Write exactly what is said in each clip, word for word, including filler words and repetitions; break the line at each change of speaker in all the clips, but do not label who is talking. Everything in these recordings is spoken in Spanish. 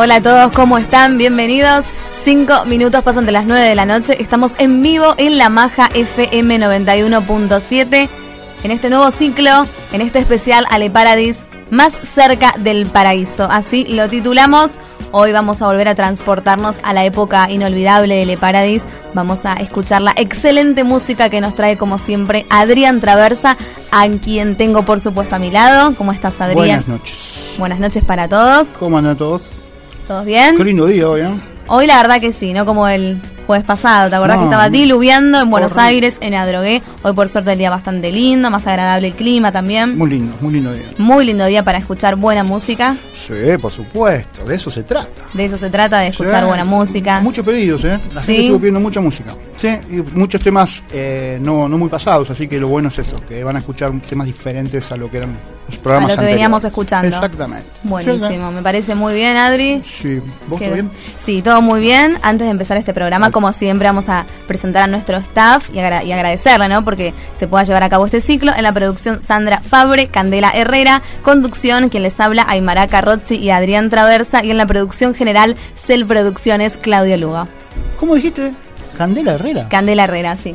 Hola a todos, ¿cómo están? Bienvenidos. Cinco minutos pasan de las nueve de la noche. Estamos en vivo en La Maja F M noventa y uno punto siete. En este nuevo ciclo, en este especial Ale Paradis, más cerca del paraíso. Así lo titulamos. Hoy vamos a volver a transportarnos a la época inolvidable de Le Paradis. Vamos a escuchar la excelente música que nos trae, como siempre, Adrián Traversa, a quien tengo, por supuesto, a mi lado. ¿Cómo estás, Adrián?
Buenas noches.
Buenas noches para todos.
¿Cómo andan todos?
¿Todos bien?
Qué lindo día hoy, ¿eh?
Hoy la verdad que sí, no como el jueves pasado. ¿Te acordás
no,
que estaba diluviando en Buenos
horrible.
Aires, en Adrogué? Hoy por suerte el día bastante lindo, más agradable el clima también.
Muy lindo, muy lindo día.
Muy lindo día para escuchar buena música.
Sí, por supuesto, de eso se trata.
De eso se trata, de escuchar
Sí.
buena música.
Muchos pedidos, ¿eh? La
Sí.
gente estuvo pidiendo mucha música. Sí, y muchos temas eh, no, no muy pasados, así que lo bueno es eso, que van a escuchar temas diferentes a lo que eran los programas
A lo que
anteriores.
veníamos escuchando.
Exactamente.
Buenísimo, me parece muy bien, Adri.
Sí, ¿vos
Quedó-
todo bien?
Sí, todo muy bien. Antes de empezar este programa, como siempre, vamos a presentar a nuestro staff y, agra- y agradecerle, ¿no? Porque se pueda llevar a cabo este ciclo. En la producción, Sandra Fabre, Candela Herrera. Conducción, quien les habla, Aymara Carrozzi y Adrián Traversa. Y en la producción general, Cel Producciones, Claudio Lugo.
¿Cómo dijiste? ¿Candela Herrera?
Candela Herrera, sí.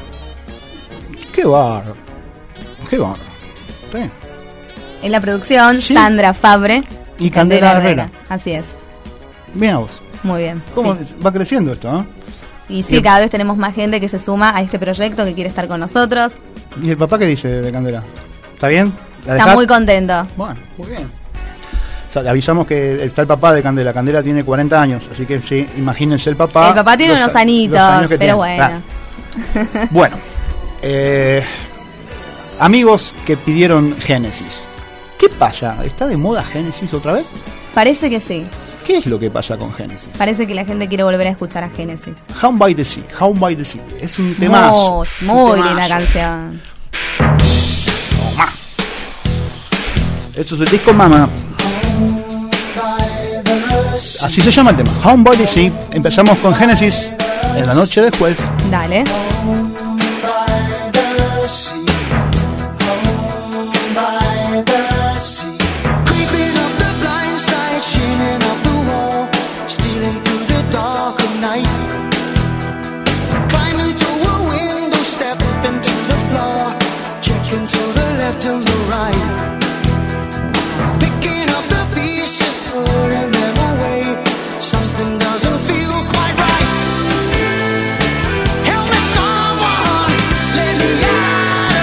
Qué bárbaro. Qué bárbaro. Sí.
En la producción,
Sí.
Sandra Fabre
Y Candela Herrera.
Así es.
Bien a vos.
Muy bien.
¿Cómo
Sí.
va creciendo esto, eh?
Y sí,
Bien.
cada vez tenemos más gente que se suma a este proyecto, que quiere estar con nosotros.
¿Y el papá qué dice de Candela? ¿Está bien? ¿La
Está
dejás?
muy contento.
Bueno, muy bien. O sea, le avisamos que está el papá de Candela. Candela tiene cuarenta años, así que sí, imagínense el papá.
El papá tiene
los-
unos anitos,
los años que
pero
tiene.
bueno.
Ah. Bueno, eh, amigos que pidieron Génesis. ¿Qué pasa? ¿Está de moda Génesis otra vez?
Parece que sí.
¿Qué es lo que pasa con Génesis?
Parece que la gente quiere volver a escuchar a Génesis.
How by the Sea, How by the Sea. Es un temazo.
Muy,
es un
muy
temazo.
linda canción.
Toma. Esto es el disco Mama. Así se llama el tema, Home by the Sea. Empezamos con Génesis en la noche de jueves.
Dale.
Creeping up the blind side, shimming up the wall, stealing through the dark of night, climbing through a window, step into the floor, checking to the left and the right, picking up the pieces, putting them away. Something doesn't feel quite right. Help me, someone, let me out.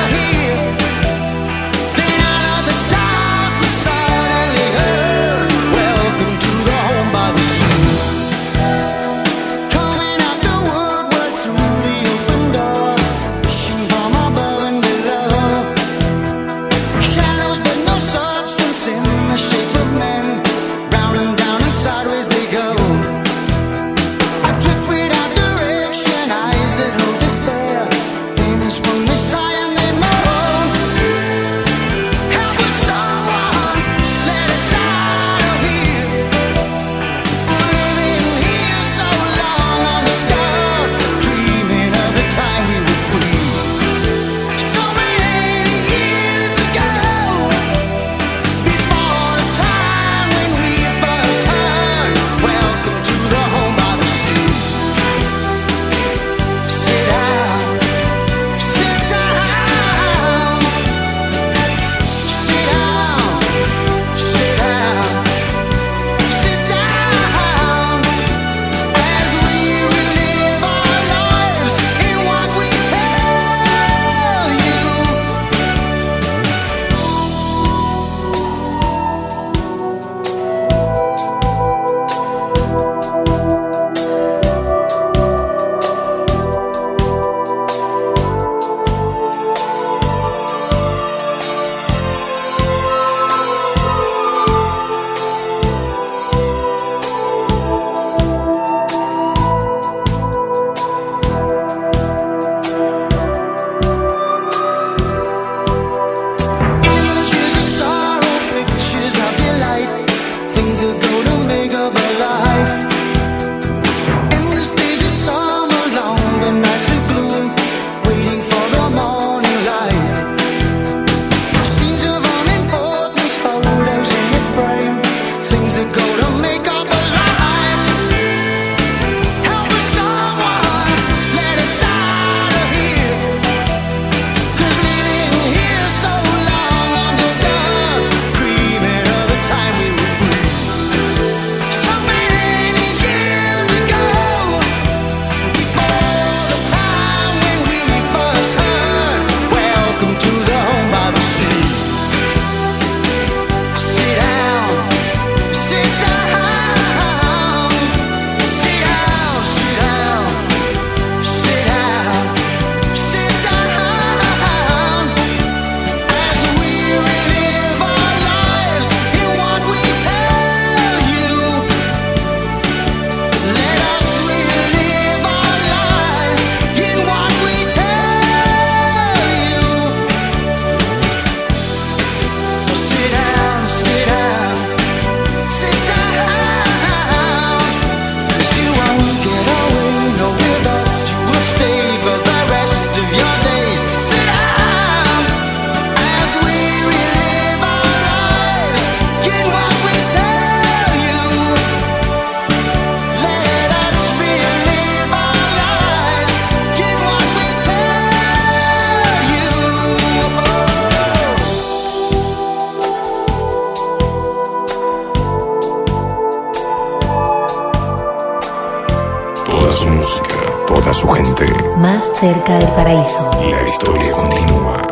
Intensamente.
Más cerca del paraíso.
La historia continúa.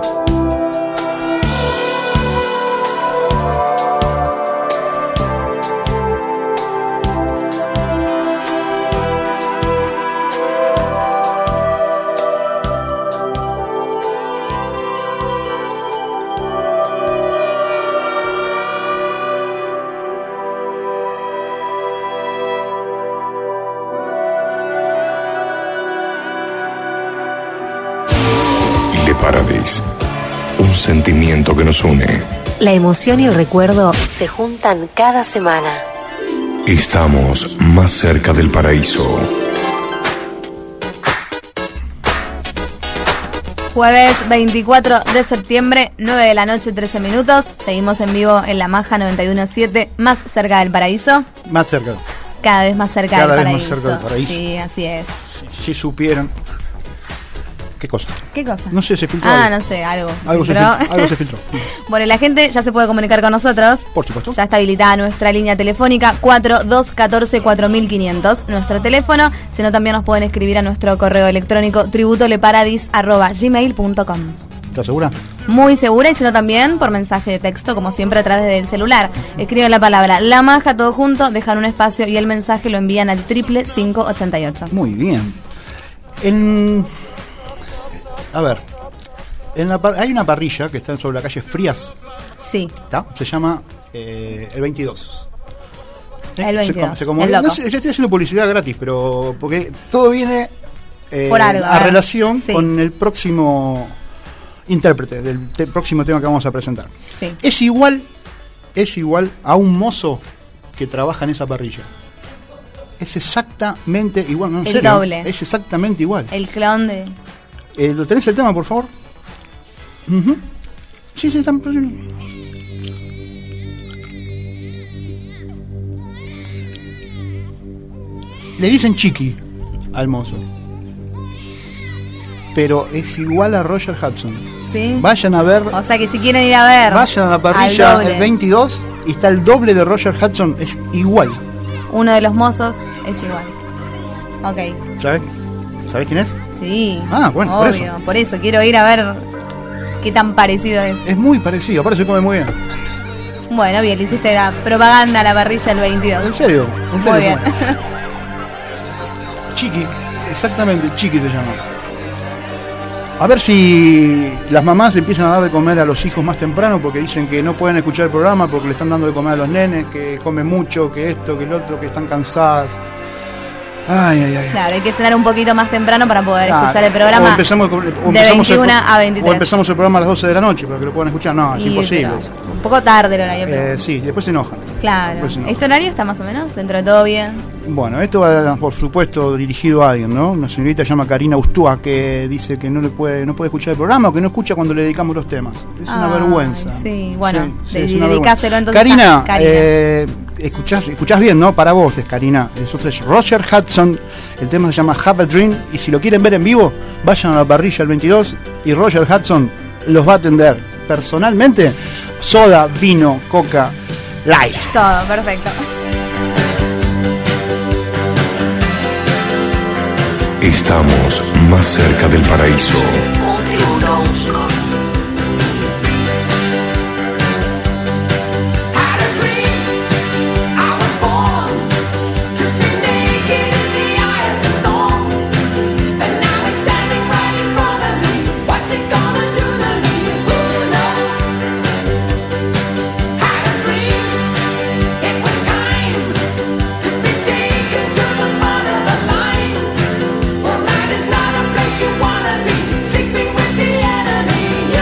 Paradis, un sentimiento que nos une.
La emoción y el recuerdo se juntan cada semana.
Estamos más cerca del paraíso.
Jueves veinticuatro de septiembre, nueve de la noche, trece minutos. Seguimos en vivo en la Maja noventa y uno punto siete, más cerca del paraíso.
Más cerca.
Cada vez más cerca,
Cada
del,
vez
paraíso.
más cerca del paraíso.
Sí, así es.
Si, si supieran. ¿Qué cosa?
¿Qué cosa?
No sé, se filtró.
Ah,
algo.
no sé, algo.
Algo se,
filtró.
filtró, algo se filtró.
Bueno, la gente ya se puede comunicar con nosotros.
Por supuesto.
Ya está habilitada nuestra línea telefónica cuatro dos uno cuatro cuatro mil quinientos, nuestro teléfono, sino también nos pueden escribir a nuestro correo electrónico tributoleparadis arroba gmail punto com.
¿Estás segura?
Muy segura, y sino también por mensaje de texto, como siempre a través del celular. Escriben la palabra La Maja todo junto, dejan un espacio y el mensaje lo envían al triple cinco ochenta y ocho.
Muy bien. En... A ver, en la par- hay una parrilla que está sobre la calle Frías,
Sí.
¿está? Se llama eh, el veintidós. ¿Sí?
El veintidós,
Se, como,
el
no
loco.
sé, le estoy haciendo publicidad gratis, pero porque todo viene eh,
Por algo,
a
a ver.
relación
Sí.
con el próximo intérprete del te- próximo tema que vamos a presentar.
Sí.
Es igual, es igual a un mozo que trabaja en esa parrilla. Es exactamente igual, no, en
El
serio,
doble.
Es exactamente igual.
El clon de...
Eh, ¿Lo tenés el tema, por favor? Ujú. Sí, sí, está. Le dicen Chiqui al mozo. Pero es igual a Roger Hudson.
Sí.
Vayan a ver.
O sea que si quieren ir a ver...
Vayan a la
al
parrilla
doble,
el veintidós y está el doble de Roger Hudson. Es igual.
uno de los mozos es igual. Ok.
¿Sabes? ¿Sabes quién es?
Sí.
Ah, bueno, por
obvio.
eso.
Por eso quiero ir a ver qué tan parecido es.
Es muy parecido. Aparte se come muy bien.
Bueno, bien, le hiciste la propaganda a la parrilla el
¿En
veintidós.
serio? ¿En serio?
Muy bien.
Chiqui, exactamente, Chiqui se llama. A ver si las mamás le empiezan a dar de comer a los hijos más temprano, porque dicen que no pueden escuchar el programa porque le están dando de comer a los nenes, que comen mucho, que esto, que el otro, que están cansadas. Ay, ay, ay.
Claro, hay que cenar un poquito más temprano para poder
Ah,
escuchar el
o
programa
empezamos, o
de
empezamos el,
veintiuno a veintitrés.
O empezamos el programa a las doce de la noche para que lo puedan escuchar. No, es
Y,
imposible.
pero un poco tarde el horario. pero-
Eh, sí, después se enojan.
claro.
después se enojan.
¿Este horario está más o menos? ¿Dentro de todo bien?
Bueno, esto va, por supuesto, dirigido a alguien, ¿no? Una señorita se llama Karina Ustúa, que dice que no le puede no puede escuchar el programa o que no escucha cuando le dedicamos los temas. Es una
Ay,
vergüenza.
sí, bueno, de-
es una
dedicáselo
vergüenza.
entonces
Karina,
a Karina.
eh, escuchás, escuchás bien, ¿no? Para vos es Karina. Entonces, Roger Hudson, el tema se llama Have a Dream, y si lo quieren ver en vivo, vayan a la parrilla el veintidós y Roger Hudson los va a atender personalmente. Soda, vino, coca, light.
Todo, perfecto.
Estamos más cerca del paraíso.
Un tributo único.
Well, that is not a place you wanna be, sleeping with the enemy.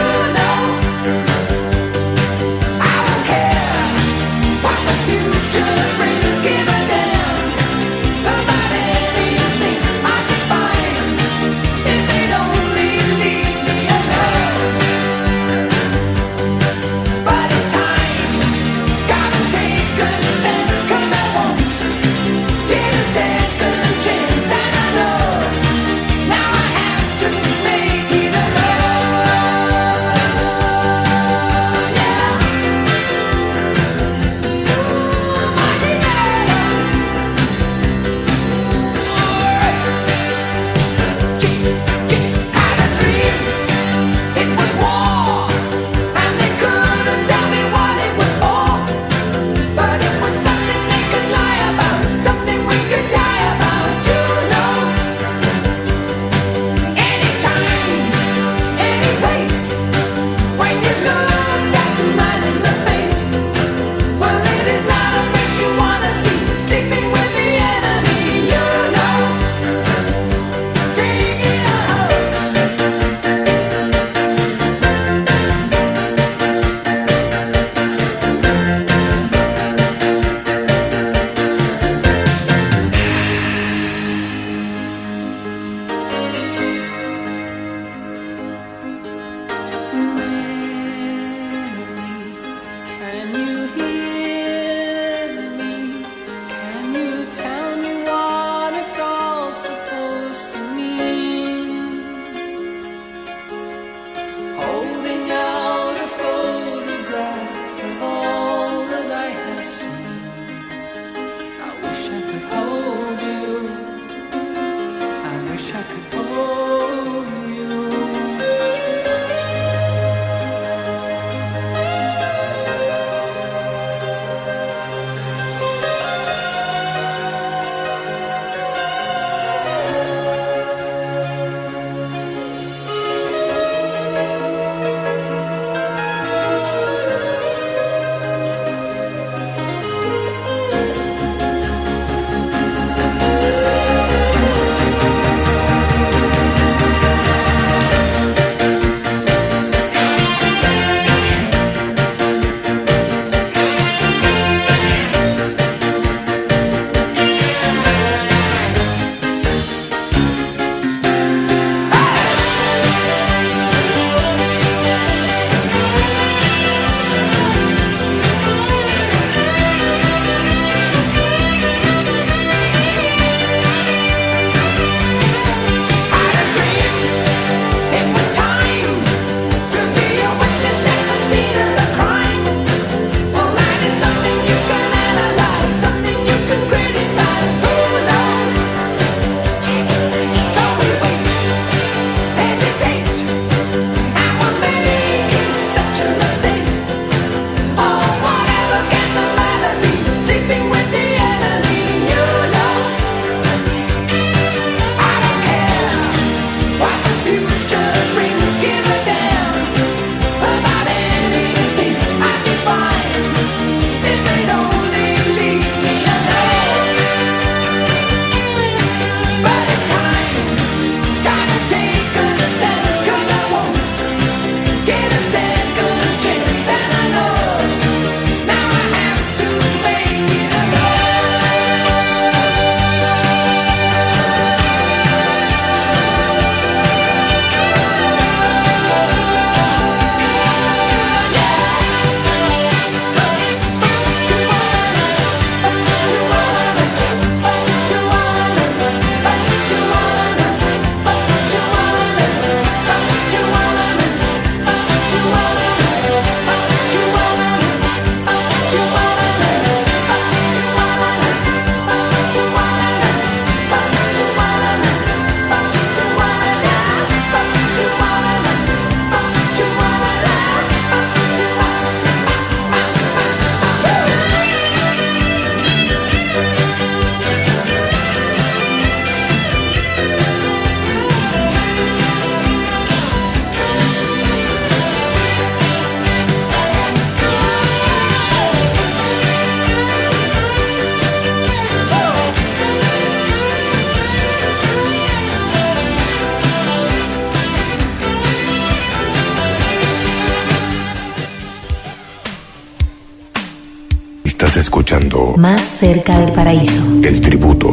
Estás escuchando
Más cerca del paraíso.
El Tributo.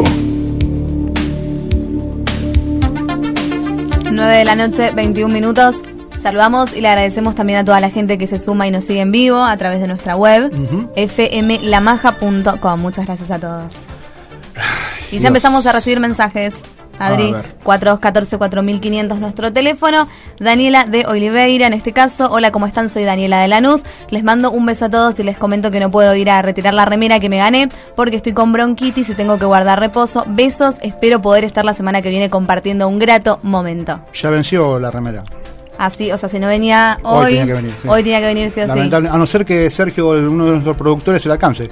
nueve de la noche, veintiún minutos. Saludamos y le agradecemos también a toda la gente que se suma y nos sigue en vivo a través de nuestra web, uh-huh. f m la maja punto com. Muchas gracias a todos. Y ya Dios. Empezamos a recibir mensajes. Adri, cuatro dos uno cuatro, cuatro mil quinientos nuestro teléfono. Daniela de Oliveira, en este caso. Hola, ¿cómo están? Soy Daniela de Lanús. Les mando un beso a todos y les comento que no puedo ir a retirar la remera que me gané porque estoy con bronquitis y tengo que guardar reposo. Besos, espero poder estar la semana que viene compartiendo un grato momento.
Ya venció la remera.
Así, o sea, si no venía hoy, hoy tenía que venir, sí. Hoy tenía que venir sí o sí.
A no ser que Sergio, uno de nuestros productores, se la alcance.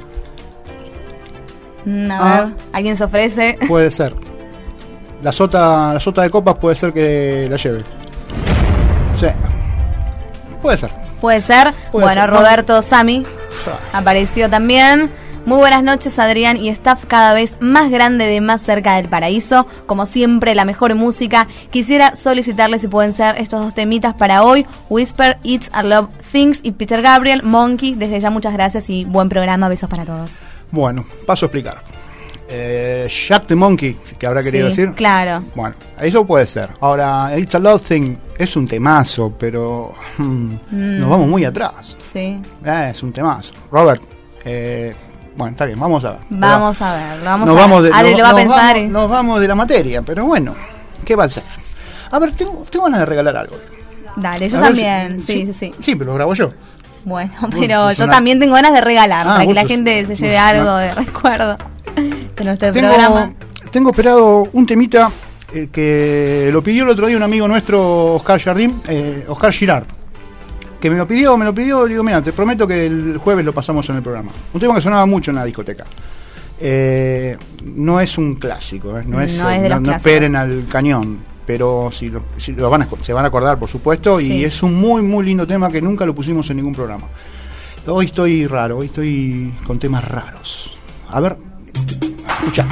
Mm, a ah, ver, ¿alguien se ofrece?
Puede ser. La sota, la sota de copas puede ser que la lleve. Sí. Puede ser.
Puede ser. Puede bueno, ser. Roberto Sami apareció también. Muy buenas noches, Adrián y staff cada vez más grande de Más Cerca del Paraíso. Como siempre, la mejor música. Quisiera solicitarles si pueden ser estos dos temitas para hoy. Whisper, It's a Love Things y Peter Gabriel, Monkey. Desde ya muchas gracias y buen programa. Besos para todos.
Bueno, paso a explicar. Eh, Jack the Monkey, que habrá querido
sí,
decir.
Claro.
Bueno, eso puede ser. Ahora, It's a Love Thing es un temazo, pero hmm, mm. nos vamos muy atrás.
Sí.
Eh, es un temazo. Robert, eh, bueno, está bien, vamos a ver.
Vamos pero, a ver, vamos
nos
a
vamos
ver.
De,
Adri
nos,
lo va a
nos
pensar.
Vamos, y... Nos vamos de la materia, pero bueno, ¿qué va a ser? A ver, tengo, tengo ganas de regalar algo.
Dale, yo
a
también,
si,
sí,
sí,
sí, sí.
Sí, pero lo grabo yo.
Bueno, pero yo una... también tengo ganas de regalar, ah, para que la gente se lleve algo no. de recuerdo de nuestro
tengo,
programa.
Tengo esperado un temita eh, que lo pidió el otro día un amigo nuestro, Oscar Jardín, eh, Oscar Girard, que me lo pidió, me lo pidió, digo, mira, te prometo que el jueves lo pasamos en el programa. Un tema que sonaba mucho en la discoteca. Eh, no es un clásico, eh, no es,
no, es de
no,
los
no esperen al cañón, pero si lo, si lo van a, se van a acordar, por supuesto, sí. Y es un muy, muy lindo tema que nunca lo pusimos en ningún programa. Hoy estoy raro, hoy estoy con temas raros. A ver, escucha.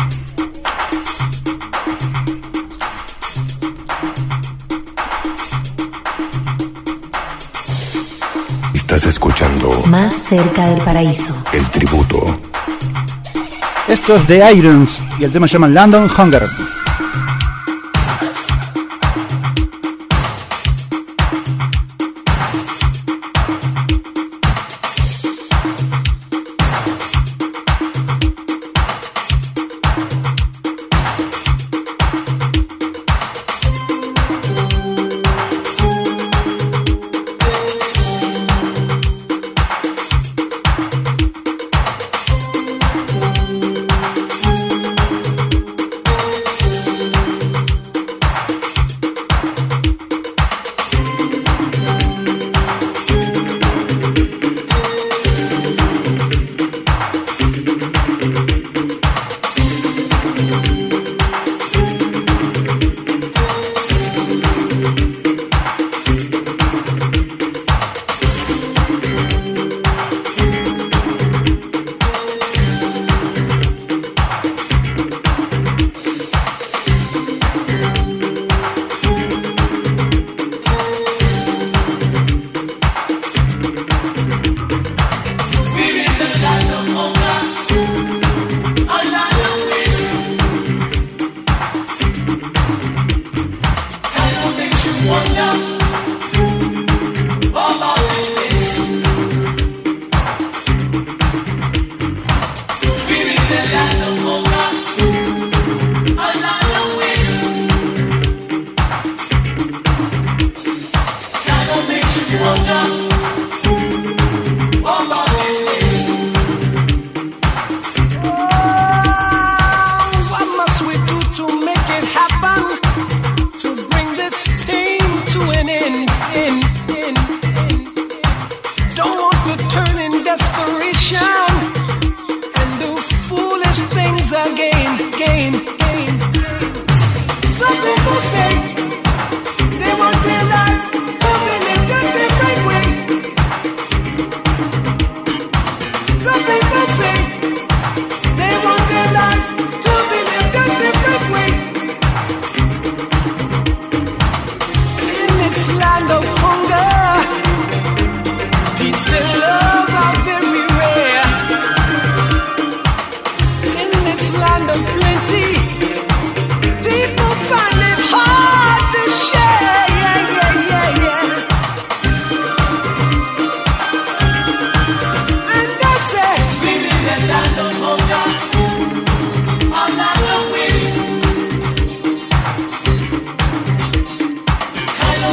Estás escuchando
Más Cerca del Paraíso.
El Tributo.
Esto es The Irons y el tema se llama London Hunger.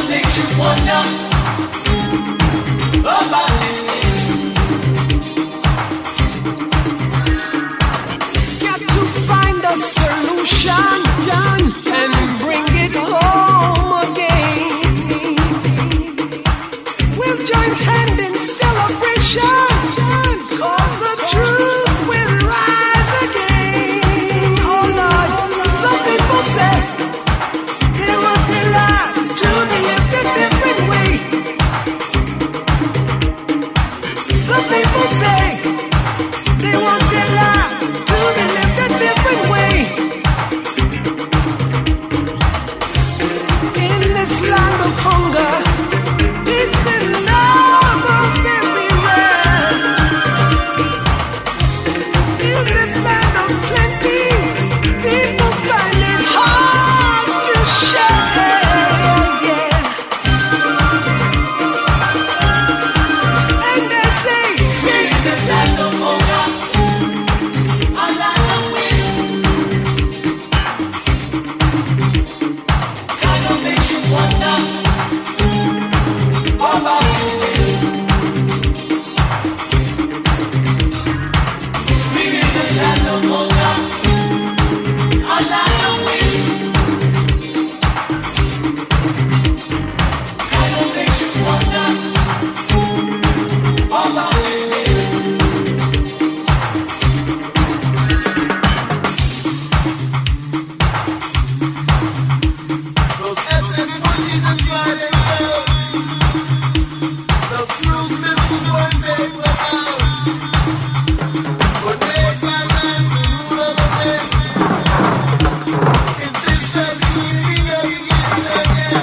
makes you wonder about this place. Got to find a solution and bring it home again. We'll join hand in celebration, 'cause the truth will rise again. Oh Lord, the people say they want their lives to be lived a different way. The people say they want their lives to be lived a different way. In this land of hunger, peace and love are everywhere. In this land of plenty, people find it hard to share. Yeah. And they say, see, in this land of hunger, a land of waste, kind of makes you wonder about this place. We in the land of hunger, a land of waste, kind of makes you wonder about this place. Those epic twenties and Friday shows, those cruise missiles weren't made for us, were made by man to rule over men. Is this the beginning of the end?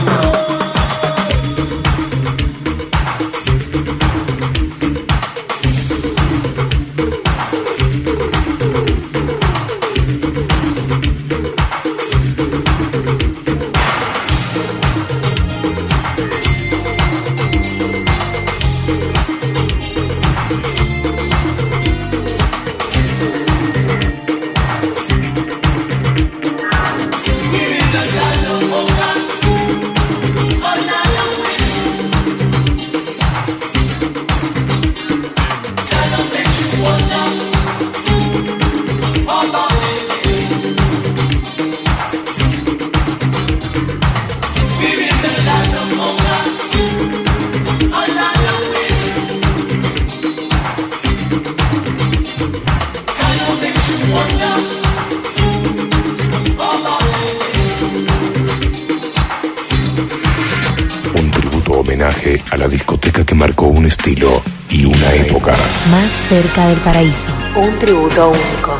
Un tributo homenaje a la discoteca que marcó un estilo y una época.
Más cerca del paraíso. Un tributo único.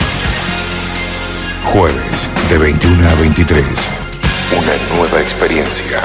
Jueves de veintiuna a veintitrés. Una nueva experiencia.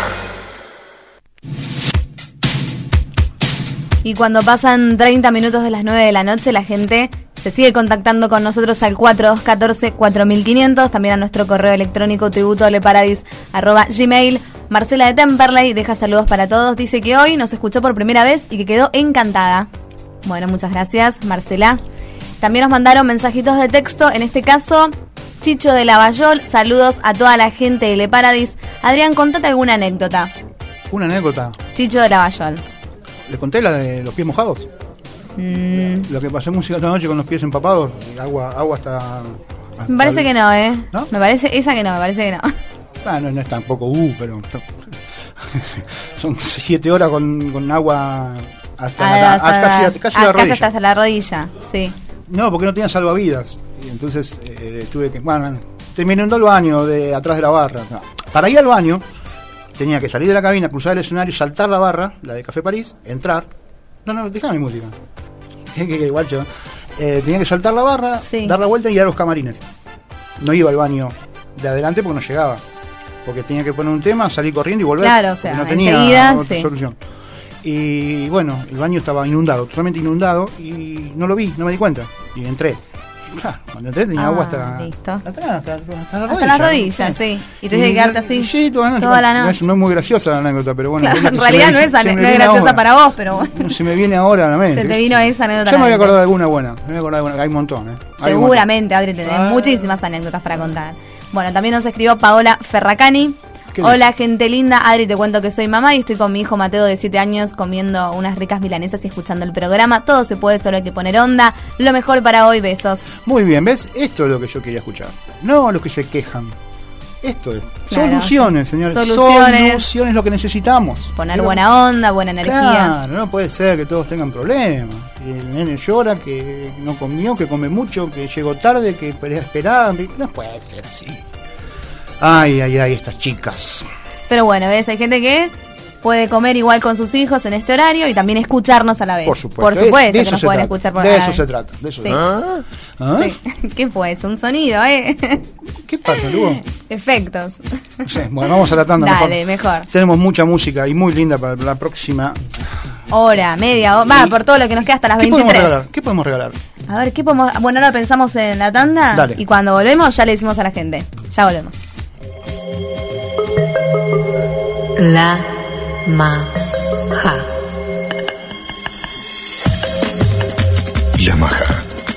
Y cuando pasan treinta minutos de las nueve de la noche, la gente se sigue contactando con nosotros al cuatro dos uno cuatro cuatro mil quinientos, también a nuestro correo electrónico tributoleparadis arroba gmail. Marcela de Temperley deja saludos para todos, dice que hoy nos escuchó por primera vez y que quedó encantada. Bueno, muchas gracias, Marcela. También nos mandaron mensajitos de texto, en este caso, Chicho de Lavallol, saludos a toda la gente de Le Paradis. Adrián, contate alguna anécdota.
Una anécdota.
Chicho de Lavallol.
¿Le conté la de los pies mojados?
Mm,
Lo que pasé música esta noche con los pies empapados, y agua, agua hasta, hasta
me parece
el-
que no, ¿eh?
¿No?
Me parece, esa que no, me parece que no.
Ah, no, no es tampoco uh, pero son siete horas con, con agua hasta,
Ah,
la,
hasta-
hasta- casi, casi
ah,
la
casi
rodilla.
hasta la rodilla, sí.
No, porque no tenían salvavidas. Y entonces eh, tuve que. Bueno, terminando el baño de atrás de la barra. No. Para ir al baño, tenía que salir de la cabina, cruzar el escenario, saltar la barra, la de Café París, entrar. No, no, déjame música. Que, que, que, guacho. Eh, tenía que saltar la barra,
Sí.
dar la vuelta y ir a los camarines. No iba al baño de adelante porque no llegaba. Porque tenía que poner un tema, salir corriendo y volver.
Claro, o sea,
porque no tenía
enseguida,
otra
sí.
solución. Y bueno, el baño estaba inundado, totalmente inundado, y no lo vi, no me di cuenta. Y entré. Ah, cuando entré tenía
Ah,
agua hasta,
listo.
hasta, hasta, hasta la rodilla.
Hasta las rodillas, sí. Y tuviste que quedarte así
Sí, toda la noche.
toda la
No
noche.
es, no es muy graciosa la anécdota, pero bueno.
Claro,
es la
en
que se
realidad
me-
no es,
se
ane-
me
no es
viene
graciosa
ahora.
para vos, pero bueno.
No se me viene ahora a la mente.
Se te vino esa anécdota.
Yo
a
me
la
voy a
mente.
acordar de alguna buena. Me voy a acordar de alguna. Hay un montón, ¿eh? Hay un montón.
Seguramente, Adri, tenés
Ah.
muchísimas anécdotas para contar. Bueno, también nos escribió Paola Ferracani.
¿Qué
Hola,
dice?
gente linda. Adri, te cuento que soy mamá y estoy con mi hijo Mateo de siete años comiendo unas ricas milanesas y escuchando el programa. Todo se puede, solo hay que poner onda. Lo mejor para hoy, besos.
Muy bien, ¿ves? Esto es lo que yo quería escuchar. No los que se quejan. Esto es.
Claro.
Soluciones, señores.
Soluciones.
Soluciones es lo que necesitamos.
Poner
Pero-
buena onda, buena energía.
Claro, no puede ser que todos tengan problemas. Que el nene llora, que no comió, que come mucho, que llegó tarde, que esperaba. No puede ser así. Ay, ay, ay, estas chicas.
Pero bueno, ves, hay gente que puede comer igual con sus hijos en este horario y también escucharnos a la vez.
Por supuesto.
Por supuesto
De
que
eso
nos
se
pueden
trata.
escuchar por
De
la
eso
vez.
se trata. De eso
Sí.
se trata. ¿Ah?
Sí. ¿Qué fue? Es un sonido, ¿eh?
¿Qué pasa, Lugo?
Efectos.
No sé. Bueno, vamos a la tanda.
Dale, mejor.
Tenemos mucha música y muy linda para la próxima.
Hora, media, hora. Va, por todo lo que nos queda hasta las
¿Qué podemos
veintitrés.
regalar? ¿Qué podemos regalar?
A ver, ¿qué podemos...? Bueno, ahora pensamos en la tanda.
Dale.
Y cuando volvemos ya le decimos a la gente. Ya volvemos.
La Maja.
La Maja.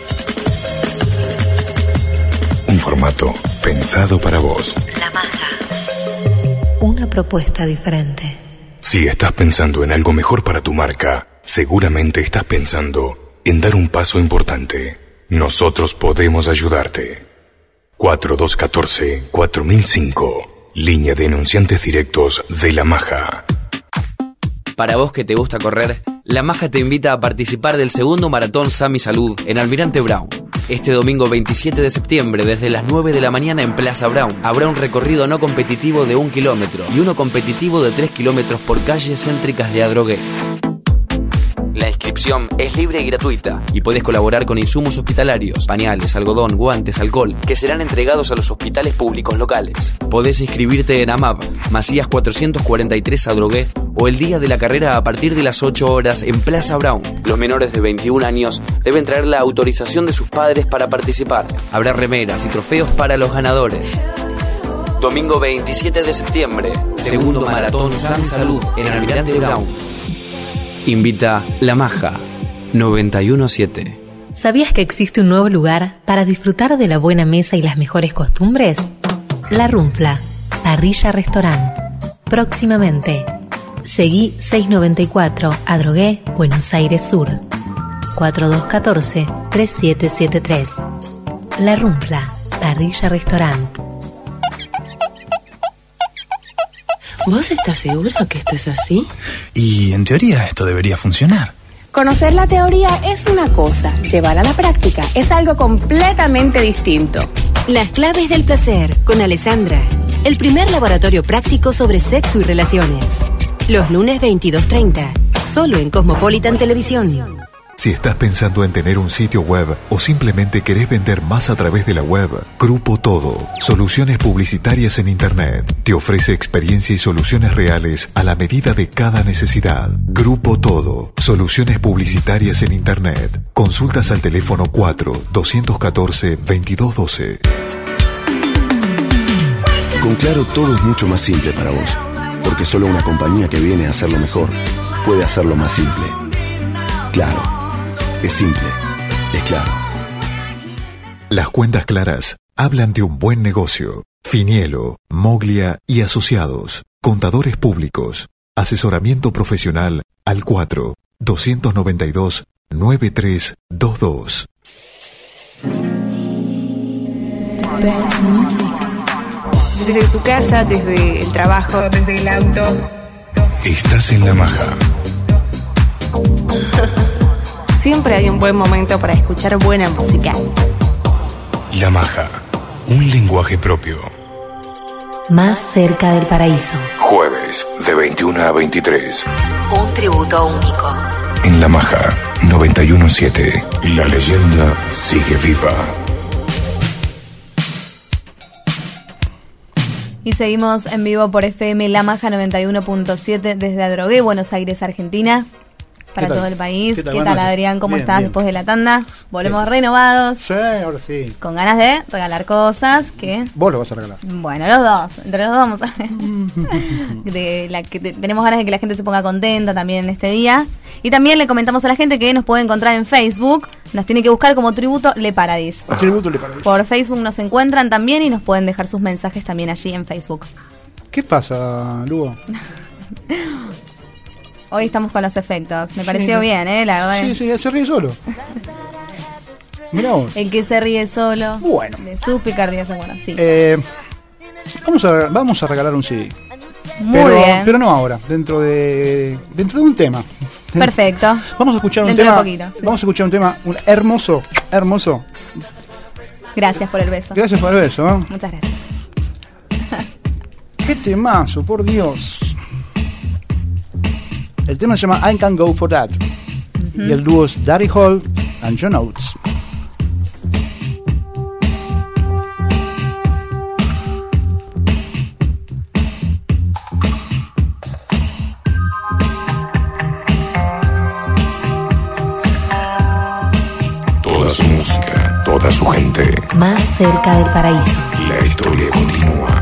Un formato pensado para vos.
La Maja. Una propuesta diferente.
Si estás pensando en algo mejor para tu marca, seguramente estás pensando en dar un paso importante. Nosotros podemos ayudarte. cuatro dos uno cuatro cuatro mil cinco. Línea de enunciantes directos de La Maja.
Para vos que te gusta correr, La Maja te invita a participar del segundo maratón Sami Salud en Almirante Brown. Este domingo veintisiete de septiembre, desde las nueve de la mañana en Plaza Brown, habrá un recorrido no competitivo de un kilómetro y uno competitivo de tres kilómetros por calles céntricas de Adrogué. La inscripción es libre y gratuita y podés colaborar con insumos hospitalarios, pañales, algodón, guantes, alcohol, que serán entregados a los hospitales públicos locales. Podés inscribirte en AMAB, Macías cuatrocientos cuarenta y tres Adrogué, o el día de la carrera a partir de las ocho horas en Plaza Brown. Los menores de veintiún años deben traer la autorización de sus padres para participar. Habrá remeras y trofeos para los ganadores. Domingo veintisiete de septiembre, segundo maratón Sami Salud en Almirante Brown. Invita La Maja noventa y uno punto siete.
¿Sabías que existe un nuevo lugar para disfrutar de la buena mesa y las mejores costumbres? La Runfla, parrilla restaurante. Próximamente. Seguí seiscientos noventa y cuatro, Adrogué, Buenos Aires Sur. cuatro dos uno cuatro, tres siete siete tres. La Runfla, parrilla restaurante.
¿Vos estás seguro que esto es así?
Y en teoría esto debería funcionar.
Conocer la teoría es una cosa, llevarla a la práctica es algo completamente distinto.
Las claves del placer con Alessandra, el primer laboratorio práctico sobre sexo y relaciones. Los lunes veintidós treinta, solo en Cosmopolitan Televisión.
Si estás pensando en tener un sitio web o simplemente querés vender más a través de la web, Grupo Todo, soluciones publicitarias en Internet, te ofrece experiencia y soluciones reales a la medida de cada necesidad. Grupo Todo, soluciones publicitarias en Internet. Consultas al teléfono cuatro dos uno cuatro dos dos uno dos.
Con Claro todo es mucho más simple para vos, porque solo una compañía que viene a hacerlo mejor puede hacerlo más simple. Claro. Es simple, es claro.
Las cuentas claras hablan de un buen negocio. Finielo, Moglia y Asociados. Contadores públicos. Asesoramiento profesional al cuatro dos nueve dos nueve tres dos dos.
Desde tu casa, desde el trabajo, desde el auto.
Estás en La Maja.
Siempre hay un buen momento para escuchar buena música.
La Maja, un lenguaje propio.
Más cerca del paraíso.
Jueves, de veintiuna a veintitrés.
Un tributo único.
En La Maja, noventa y uno punto siete. La leyenda sigue viva.
Y seguimos en vivo por F M La Maja noventa y uno punto siete desde Adrogué, Buenos Aires, Argentina. Para todo el país. ¿Qué tal, ¿Qué tal Adrián? ¿Cómo bien, estás bien. Después de la tanda? Volvemos bien. Renovados.
Sí, ahora sí.
Con ganas de regalar cosas que...
Vos lo vas a regalar.
Bueno, los dos. Entre los dos vamos a ver. de la que te, tenemos ganas de que la gente se ponga contenta también en este día. Y también le comentamos a la gente que nos puede encontrar en Facebook. Nos tiene que buscar como Tributo Le Paradis.
Tributo Le Paradis.
Por Facebook nos encuentran también y nos pueden dejar sus mensajes también allí en Facebook.
¿Qué pasa, Lugo?
Hoy estamos con los efectos. Me pareció
Sí.
bien, ¿eh? La verdad.
Sí, sí, se ríe solo. Mirá vos.
El que se ríe solo.
Bueno.
De sus picardías. Bueno, sí.
Eh, vamos, a, vamos a regalar un C D.
Muy
pero,
bien.
Pero no ahora, dentro de dentro de un tema.
Perfecto.
Vamos a escuchar un
Dentro de
tema.
poquito, sí.
Vamos a escuchar un tema un hermoso, hermoso.
Gracias por el beso.
Gracias por el beso. ¿eh?
Muchas gracias.
Qué temazo, por Dios. El tema se llama I Can Go For That.
Ujú.
Y el dúo es Daddy Hall and John Oates.
Toda su música, toda su gente.
Más cerca del paraíso.
La historia continúa.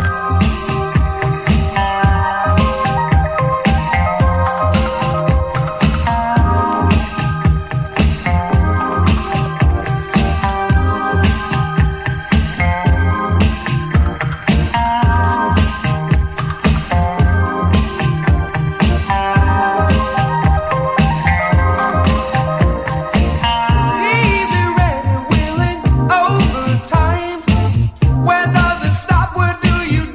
Easy, ready, willing, overtime. Where does it stop? Where do you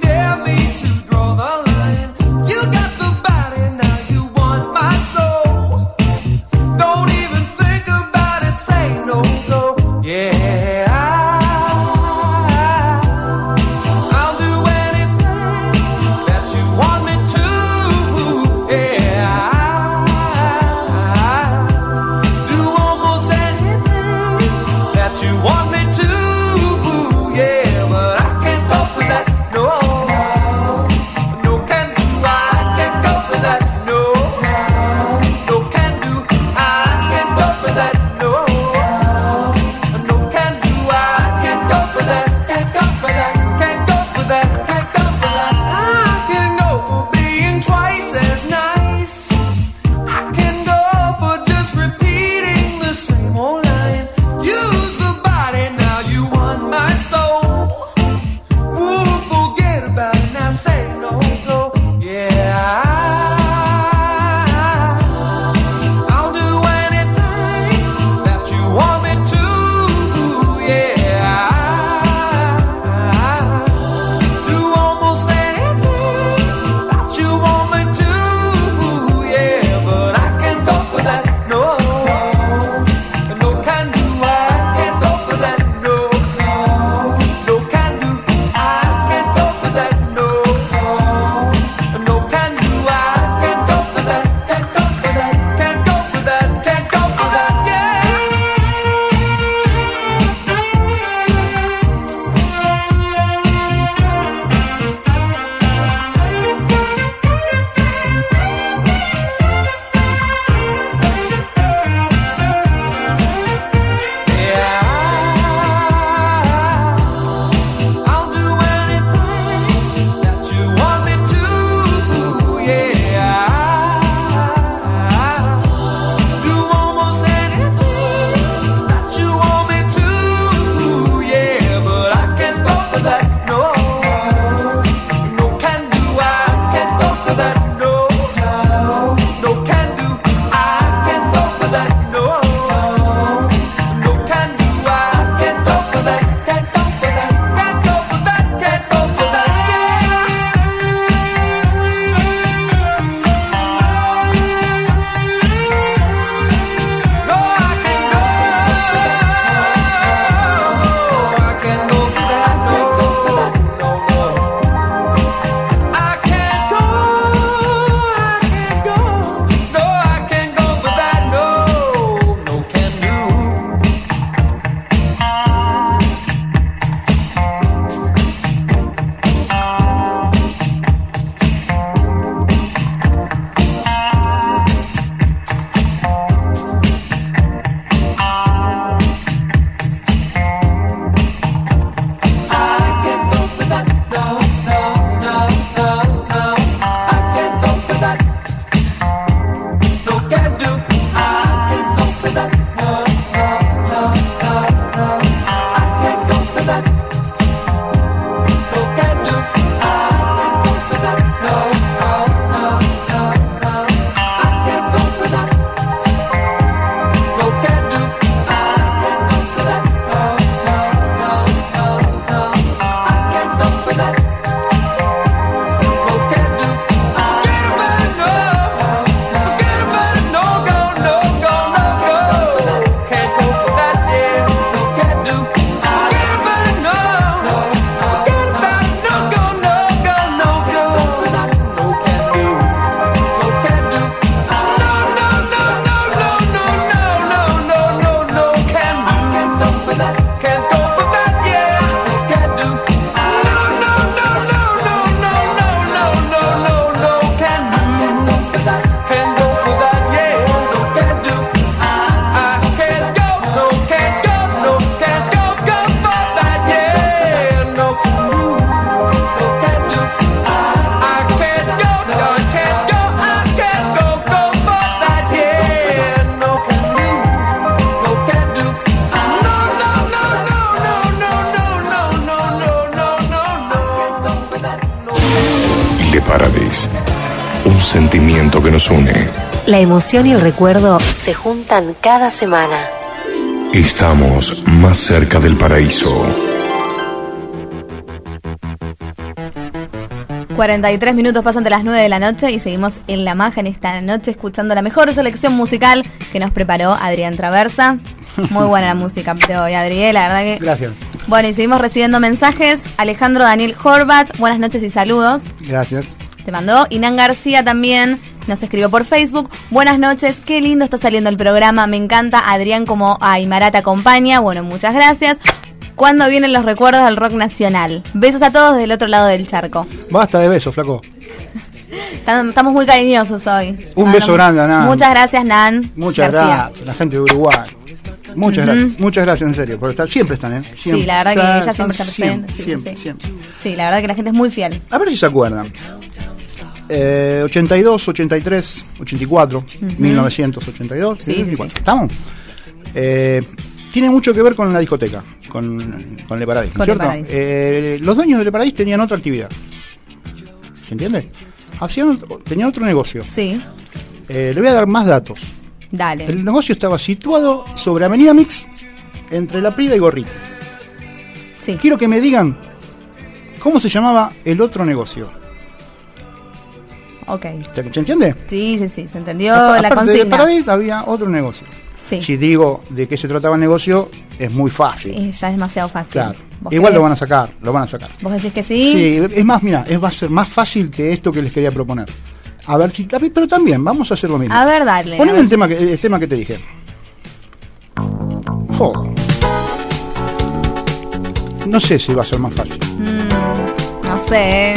Paradis. Un sentimiento que nos une.
La emoción y el recuerdo se juntan cada semana.
Estamos más cerca del paraíso.
cuarenta y tres minutos pasan de las nueve de la noche y seguimos en La Maja en esta noche escuchando la mejor selección musical que nos preparó Adrián Traversa. Muy buena la música de hoy, Adrián, la verdad que...
Gracias.
Bueno, y seguimos recibiendo mensajes. Alejandro Daniel Horvat, buenas noches y saludos.
Gracias.
Te mandó. Inan García también nos escribió por Facebook. Buenas noches, qué lindo está saliendo el programa. Me encanta Adrián como Aymara te acompaña. Bueno, muchas gracias. ¿Cuándo vienen los recuerdos del rock nacional? Besos a todos del otro lado del charco.
Basta de besos, flaco.
Estamos muy cariñosos hoy.
Un
Nan,
beso grande a Nan.
Muchas gracias, Nan.
Muchas
García.
gracias, la gente de Uruguay. Muchas
Uh-huh.
gracias, muchas gracias en serio, por estar, siempre están, ¿eh? Siempre.
Sí, la verdad que
O sea,
ella siempre está
están
presente.
Siempre,
Sí,
siempre,
sí.
siempre.
Sí, la verdad que la gente es muy fiel.
A ver si se acuerdan. Eh, ochenta y dos, ochenta y tres, ochenta y cuatro,
Uh-huh.
mil novecientos ochenta y dos.
Sí, sí, sí.
¿Estamos? Eh, tiene mucho que ver con la discoteca, con, con Le Paradis, ¿no es
Con Le
cierto?
Paradis.
Eh, los dueños de Le Paradis tenían otra actividad. ¿Se entiende? Hacían, tenían otro negocio.
Sí,
Eh, le voy a dar más datos.
dale.
El negocio estaba situado sobre Avenida Mix, entre La Prida y Gorriti.
Sí.
Quiero que me digan cómo se llamaba el otro negocio.
Ok.
¿Se, se entiende?
Sí, sí, sí, se entendió
Aparte
la
de
consigna.
Paradis había otro negocio.
Sí.
Si digo de qué se trataba el negocio, es muy fácil.
Eh, ya es demasiado fácil.
Claro.
¿Vos
Igual
querés?
lo van a sacar, lo van a sacar.
¿Vos decís que sí?
Sí, es más, mira, es, va a ser más fácil que esto que les quería proponer. A ver si, pero también vamos a hacer lo mismo.
A ver, dale. a
Poneme
ver.
el tema que, el tema que te dije. Joder. No sé si va a ser más fácil.
Mm, no sé.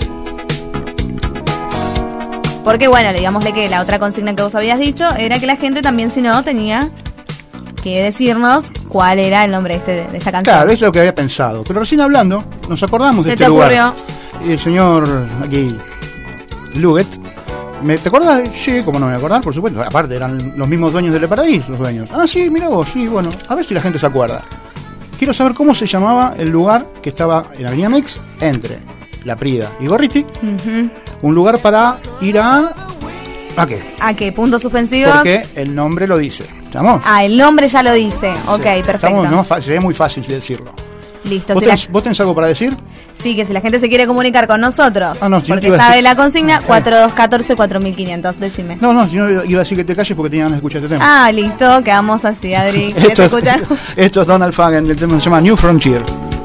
Porque bueno, digámosle que la otra consigna que vos habías dicho era que la gente también, si no, tenía que decirnos cuál era el nombre este de, de esta canción.
Claro, eso es lo que había pensado. Pero recién hablando, nos acordamos de
Se
este
te
lugar.
ocurrió.
Y el señor aquí, Luget, ¿me, ¿te acordás? Sí, como no me voy a acordar, por supuesto. Aparte, eran los mismos dueños de Le Paradis, los dueños. Ah, sí, mira vos, sí, bueno. A ver si la gente se acuerda. Quiero saber cómo se llamaba el lugar que estaba en Avenida Mix, entre La Prida y Gorriti.
Ujú.
Un lugar para ir a... ¿A qué?
¿A qué? ¿Puntos suspensivos?
Porque el nombre lo dice. ¿Estamos?
Ah, el nombre ya lo dice. Ok,
Sí.
perfecto.
Estamos, no, fa- sería muy fácil de decirlo.
Listo.
¿Vos
Si la-
tenés, vos tenés algo para decir?
Sí, que si la gente se quiere comunicar con nosotros,
Ah, no, si no te
porque
iba a
sabe
decir-
la consigna,
Ah,
cuatro dos uno cuatro, cuatro mil quinientos, decime.
No, no, si no iba a decir que te calles porque tenía ganas de escuchar este tema.
Ah, listo, quedamos así, Adri. ¿Querés
Esto es,
escuchar?
esto es Donald Fagen, el tema se llama New Frontier.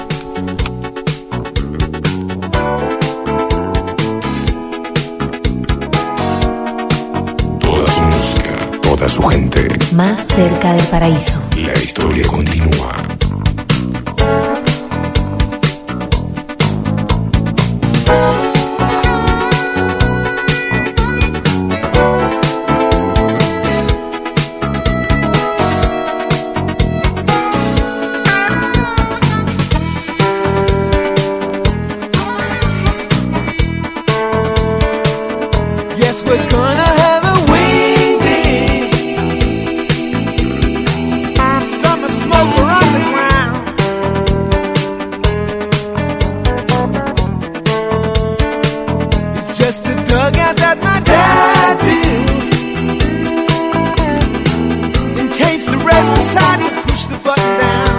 Toda su música, toda su gente.
Más cerca del paraíso.
La historia continúa.
Yes, we're gonna have a wing summer smoker on the ground. It's just a dugout that my dad built in case the rest decide to push the button down.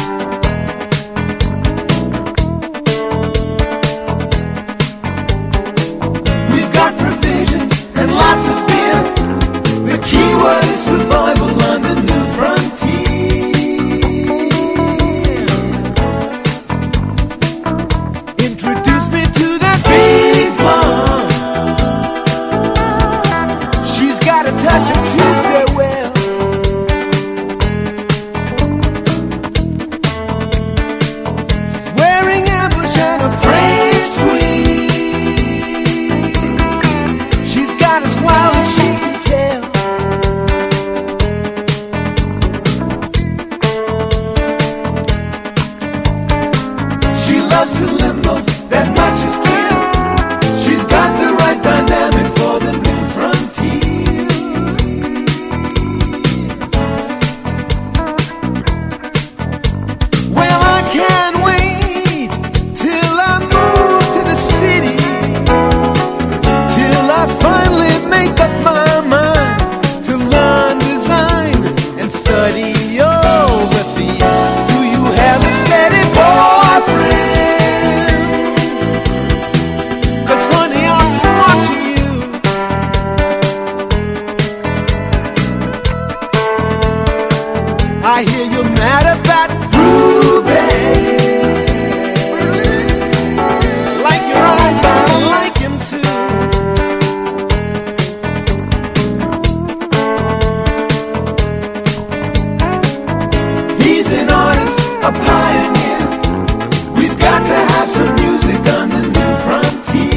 We've got provisions and lots of beer. The key word is survival on the new frontier. Introduce me to that big blonde. She's got a touch of Tuesday well. She's wearing ambush and a French tweed. She's got a smile and she can tell. She loves the limbo, that much is clear. She's got the right dynamic for the new frontier. I hear you're mad about Ruby. Like your eyes, I like him too. He's an artist, a pioneer. We've got to have some music on the new frontier.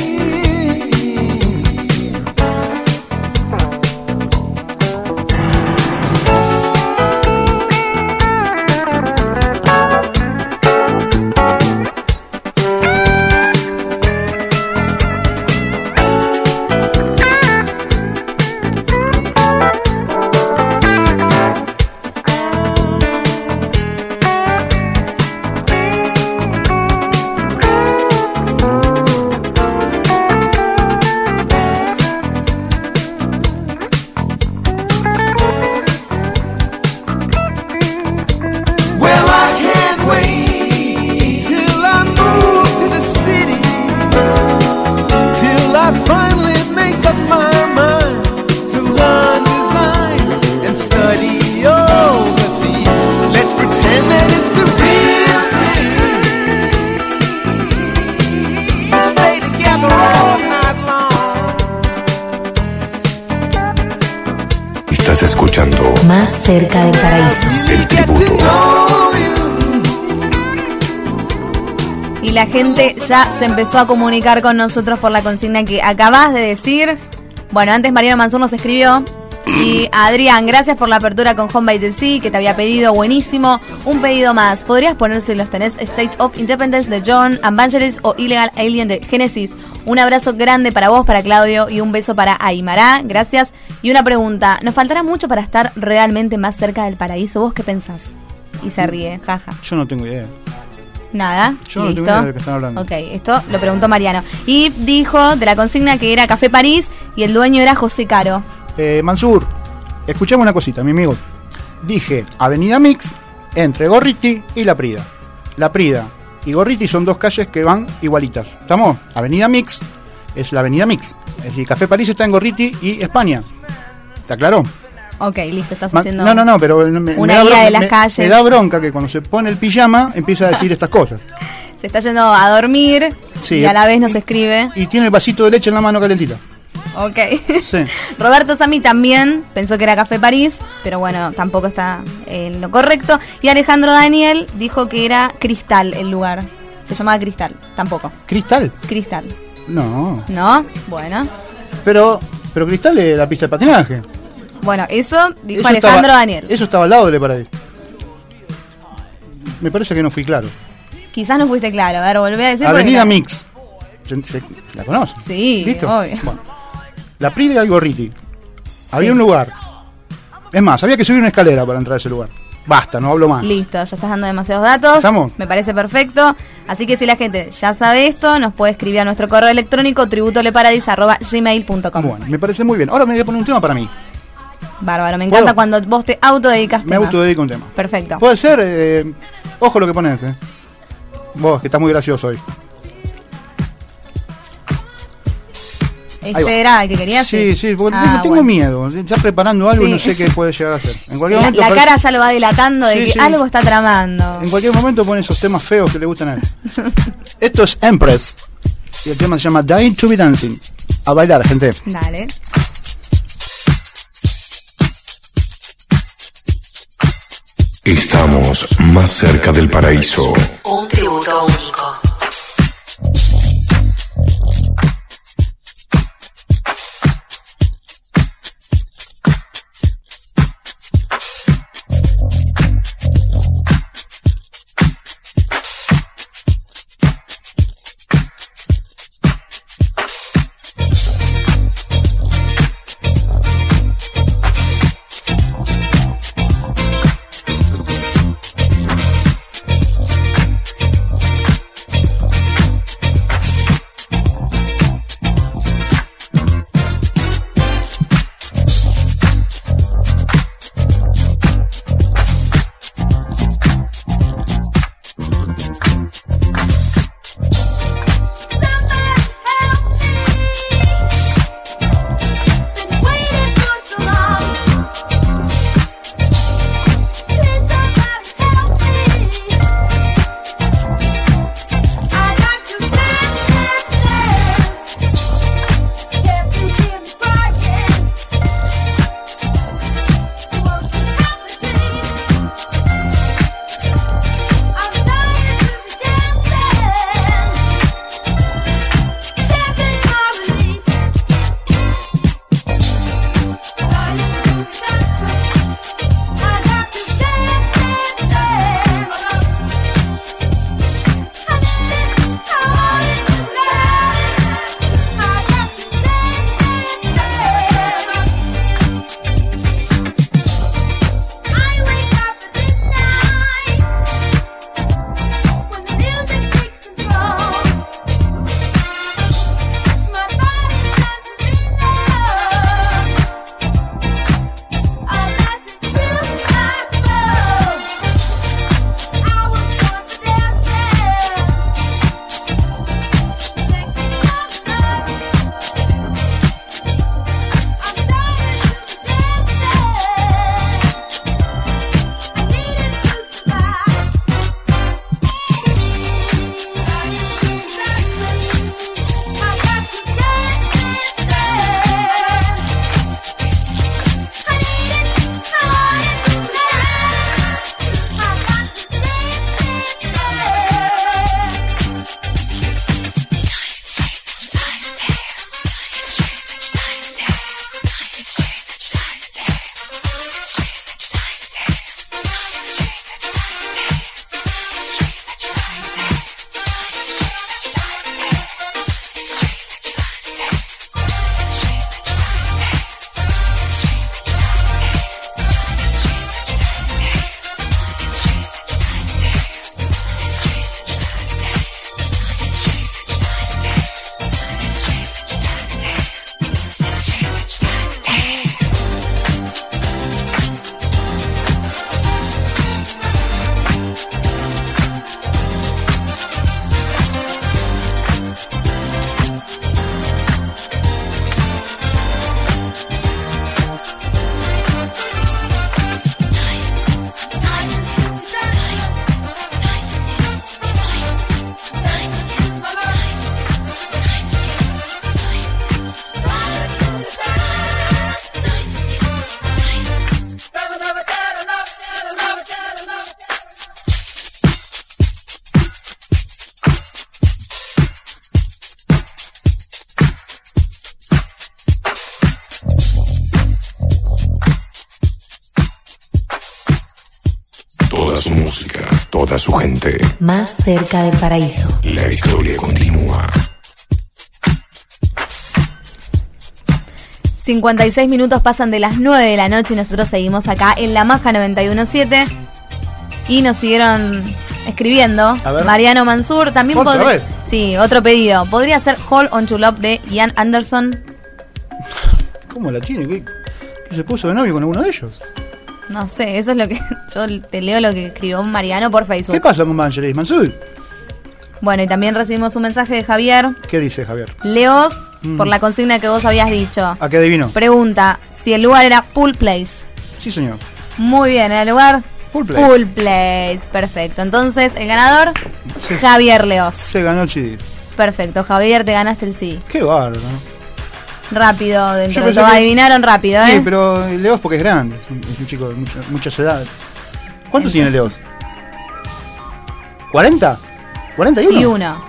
Más cerca del paraíso.
El tributo.
Y la gente ya se empezó a comunicar con nosotros por la consigna que acabas de decir. Bueno, antes Mariano Mansur nos escribió. Y Adrián, gracias por la apertura con Home by the Sea, que te había pedido, buenísimo. Un pedido más, ¿podrías poner, si los tenés, State of Independence de John, Evangelist o Illegal Alien de Genesis? Un abrazo grande para vos, para Claudio, y un beso para Aymara, gracias. Y una pregunta, ¿nos faltará mucho para estar realmente más cerca del paraíso? ¿Vos qué pensás? Y se ríe, jaja.
Yo no tengo idea.
Nada.
Yo no
¿listo?
tengo idea de lo que están hablando.
Ok, esto lo preguntó Mariano. Y dijo de la consigna que era Café París y el dueño era José Caro.
Eh, Mansur, escuchame una cosita, mi amigo. Dije Avenida Mix entre Gorriti y La Prida. La Prida y Gorriti son dos calles que van igualitas. ¿Estamos? Avenida Mix es la Avenida Mix. Es decir, Café París está en Gorriti y España. ¿Está claro?
Ok, listo, estás
Ma-
haciendo
no, no, no, pero me,
una
me da
guía
bronca,
de las
me-
calles.
Me da bronca que cuando se pone el pijama empieza a decir estas cosas.
Se está yendo a dormir
Sí.
y a la vez nos escribe.
Y tiene el vasito de leche en la mano calentita.
Ok.
Sí.
Roberto Sami también pensó que era Café París, pero bueno, tampoco está en lo correcto. Y Alejandro Daniel dijo que era Cristal el lugar. Se llamaba Cristal, tampoco.
¿Cristal?
Cristal.
No.
¿No? Bueno.
Pero, pero Cristal es la pista de patinaje.
Bueno, eso dijo
Eso
Alejandro
estaba-
Daniel.
Eso estaba al lado de Le Paradis. Me parece que no fui claro.
Quizás no fuiste claro. A ver, volví a decir. porque
Avenida
la-
Mix. Se- se- ¿La conoces?
Sí,
¿Listo?
obvio.
Bueno. La Prida y Gorriti. Había
Sí.
un lugar. Es más, había que subir una escalera para entrar a ese lugar. Basta, no hablo más.
Listo, ya estás dando demasiados datos.
¿Estamos?
Me parece perfecto. Así que si la gente ya sabe esto, nos puede escribir a nuestro correo electrónico tributoleparadis arroba gmail punto com.
Bueno, me parece muy bien. Ahora me voy a poner un tema para mí.
Bárbaro, me encanta
¿Puedo?
cuando vos te autodedicas
Me
temas.
autodedico un tema.
Perfecto.
Puede ser, eh, ojo lo que pones, eh. Vos, que estás muy gracioso hoy. Ahí va.
¿Este era el que querías?
Sí, sí, porque
Ah,
tengo
bueno.
miedo. Ya preparando algo y
Sí.
no sé qué puede llegar a ser. En cualquier
La,
momento
la
pare-
cara ya lo va delatando de
Sí,
que
sí.
algo está tramando.
En cualquier momento pone esos temas feos que le gustan a él. Esto es Empress. Y el tema se llama Dying to be Dancing. A bailar, gente.
Dale.
Estamos más cerca del paraíso.
Un tributo único.
su música, toda su gente.
Más cerca del paraíso.
La historia continúa.
cincuenta y seis minutos pasan de las nueve de la noche y nosotros seguimos acá en La Maja noventa y uno punto siete. Y nos siguieron escribiendo. Mariano Mansur también
¿Otra
podría.
vez?
Sí, otro pedido. ¿Podría ser Hold on to Love de Ian Anderson?
¿Cómo la tiene? ¿Qué, qué se puso de novio con alguno de ellos?
No sé, eso es lo que. Yo te leo lo que escribió Mariano por Facebook.
¿Qué pasa con Vangelis Mansur?
Bueno, y también recibimos un mensaje de Javier.
¿Qué dice Javier?
Leos,
Mm.
por la consigna que vos habías dicho.
¿A qué adivino?
Pregunta si el lugar era Pool Place.
Sí, señor.
Muy bien, el lugar
Pool Place.
Pool Place. Perfecto. Entonces, el ganador,
Sí.
Javier Leos.
Se ganó el C D.
Perfecto, Javier, te ganaste el sí.
Qué bárbaro.
Rápido,
Yo
dentro de
pensé
todo.
que-
Adivinaron rápido, ¿eh?
Sí, pero Leos porque es grande. Es un, es un chico de mucha- muchas edades. ¿Cuántos tiene Leos? ¿cuarenta? ¿cuarenta y uno?
Y uno.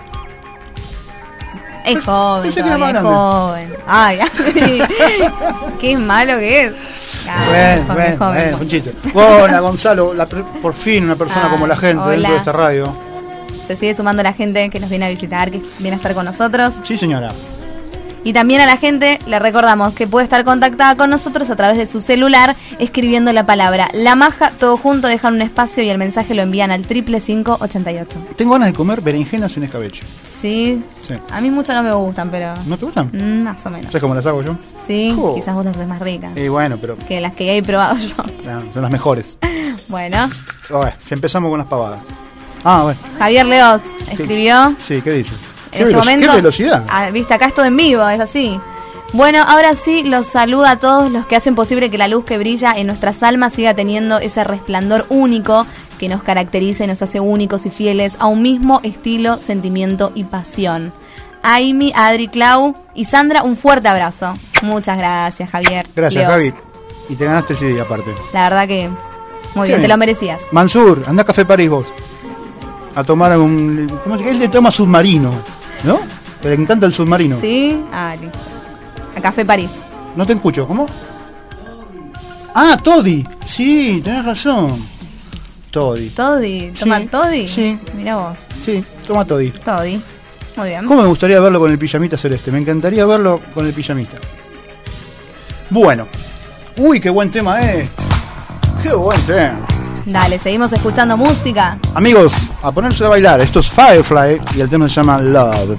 Es joven,
pensé que era
todavía,
más
es joven. Ay, ay, qué malo que es. Ah,
Bueno,
joven,
bueno,
joven,
bueno,
joven.
un chiste. Hola, Gonzalo, la per- por fin una persona
Ah,
como la gente
hola.
dentro de esta radio.
Se sigue sumando la gente que nos viene a visitar, que viene a estar con nosotros.
Sí, señora.
Y también a la gente le recordamos que puede estar contactada con nosotros a través de su celular escribiendo la palabra La Maja, todo junto, dejan un espacio y el mensaje lo envían al triple cinco ochenta y ocho.
Tengo ganas de comer berenjenas en escabeche.
Sí,
Sí.
a mí mucho no me gustan, pero
¿No te gustan?
mm, más o menos.
¿Sabes cómo las hago yo?
Sí,
Oh.
quizás vos las haces más ricas
Y bueno, pero
que las que he probado yo.
ah, son las mejores.
Bueno,
Bueno, ya empezamos con las pavadas. Ah, bueno.
Javier Leos escribió.
Sí, ¿qué dice?
En
¿Qué,
este
velo-
momento,
qué velocidad?
Ah, viste, acá es todo en vivo, es así. Bueno, ahora sí, los saluda a todos los que hacen posible que la luz que brilla en nuestras almas siga teniendo ese resplandor único que nos caracteriza y nos hace únicos y fieles a un mismo estilo, sentimiento y pasión. A Amy, a Adri, Clau y Sandra, un fuerte abrazo. Muchas gracias, Javier.
Gracias,
Leos.
Javi. Y te ganaste el C D aparte.
La verdad que muy
Qué
bien, te
bien.
lo merecías.
Mansur, anda a Café París vos. A tomar un... ¿Cómo se llama? Él le toma submarino, ¿no? Le encanta el submarino.
¿Sí? Ah, listo. A Café París.
No te escucho, ¿cómo? Ah, Toddy. Sí, tenés razón. Toddy.
¿Toddy? ¿Toma
Sí,
Toddy?
sí.
Mira vos.
Sí, toma Toddy.
Toddy. Muy bien.
¿Cómo me gustaría verlo con el pijamita celeste? Me encantaría verlo con el pijamita. Bueno. Uy, qué buen tema este. Qué buen tema.
Dale, seguimos escuchando música.
Amigos, a ponerse a bailar. Esto es Firefly y el tema se llama Love.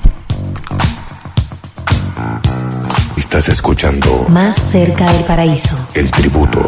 Estás escuchando
Más cerca del paraíso.
El Tributo.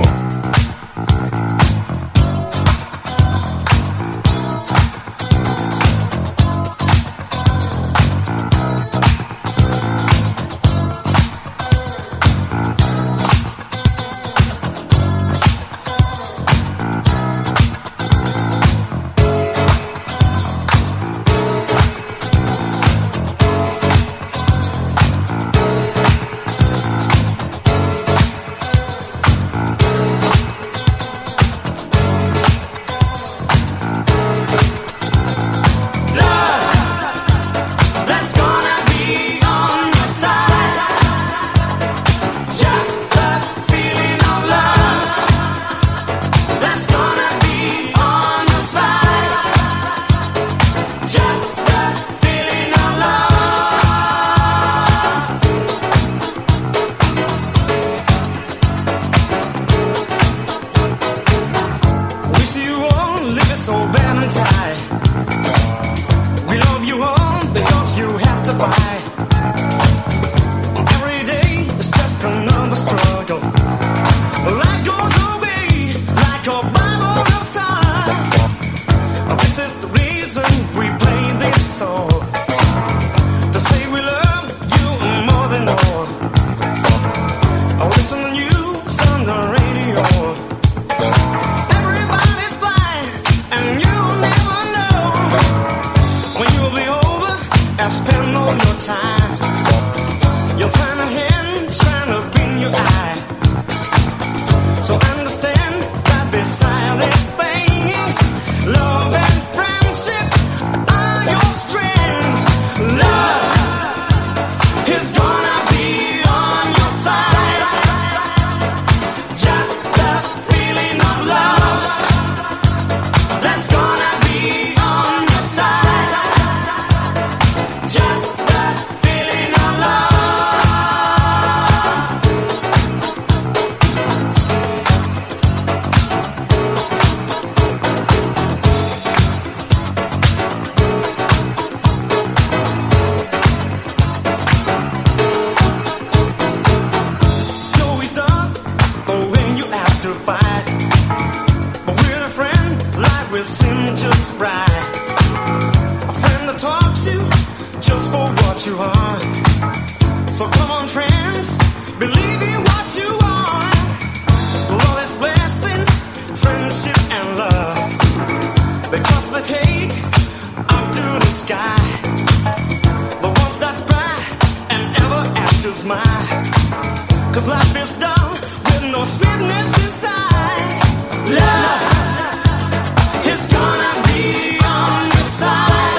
to fight. But with a friend, life will seem just right. A friend that talks you just for what you are. So come on, friends, believe in what you want. Love is blessing, friendship and love. Because they take up to the sky. The ones that cry and ever after smile. Cause life is done with no sweetness inside. Love is gonna be on your side.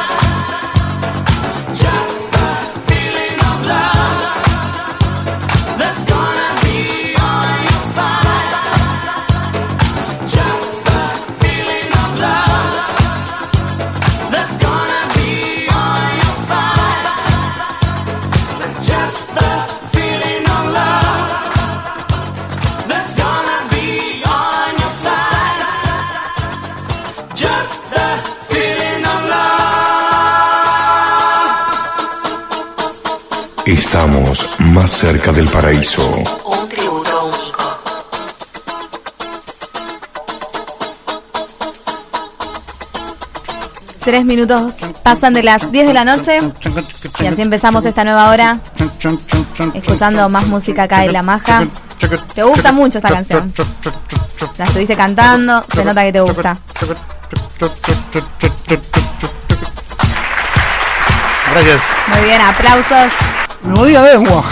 Just the feeling of love that's gonna be on your side. Just the feeling of love that's gonna be on your side. Just the feeling of love that's gonna be on your side. Just the feeling of love.
Estamos más cerca del paraíso.
Un tributo único.
Tres minutos pasan de las diez de la noche y así empezamos esta nueva hora escuchando más música acá en La Maja. Te gusta mucho esta canción. La estuviste cantando, se nota que te gusta.
Gracias.
Muy bien, aplausos.
Me mordí la lengua.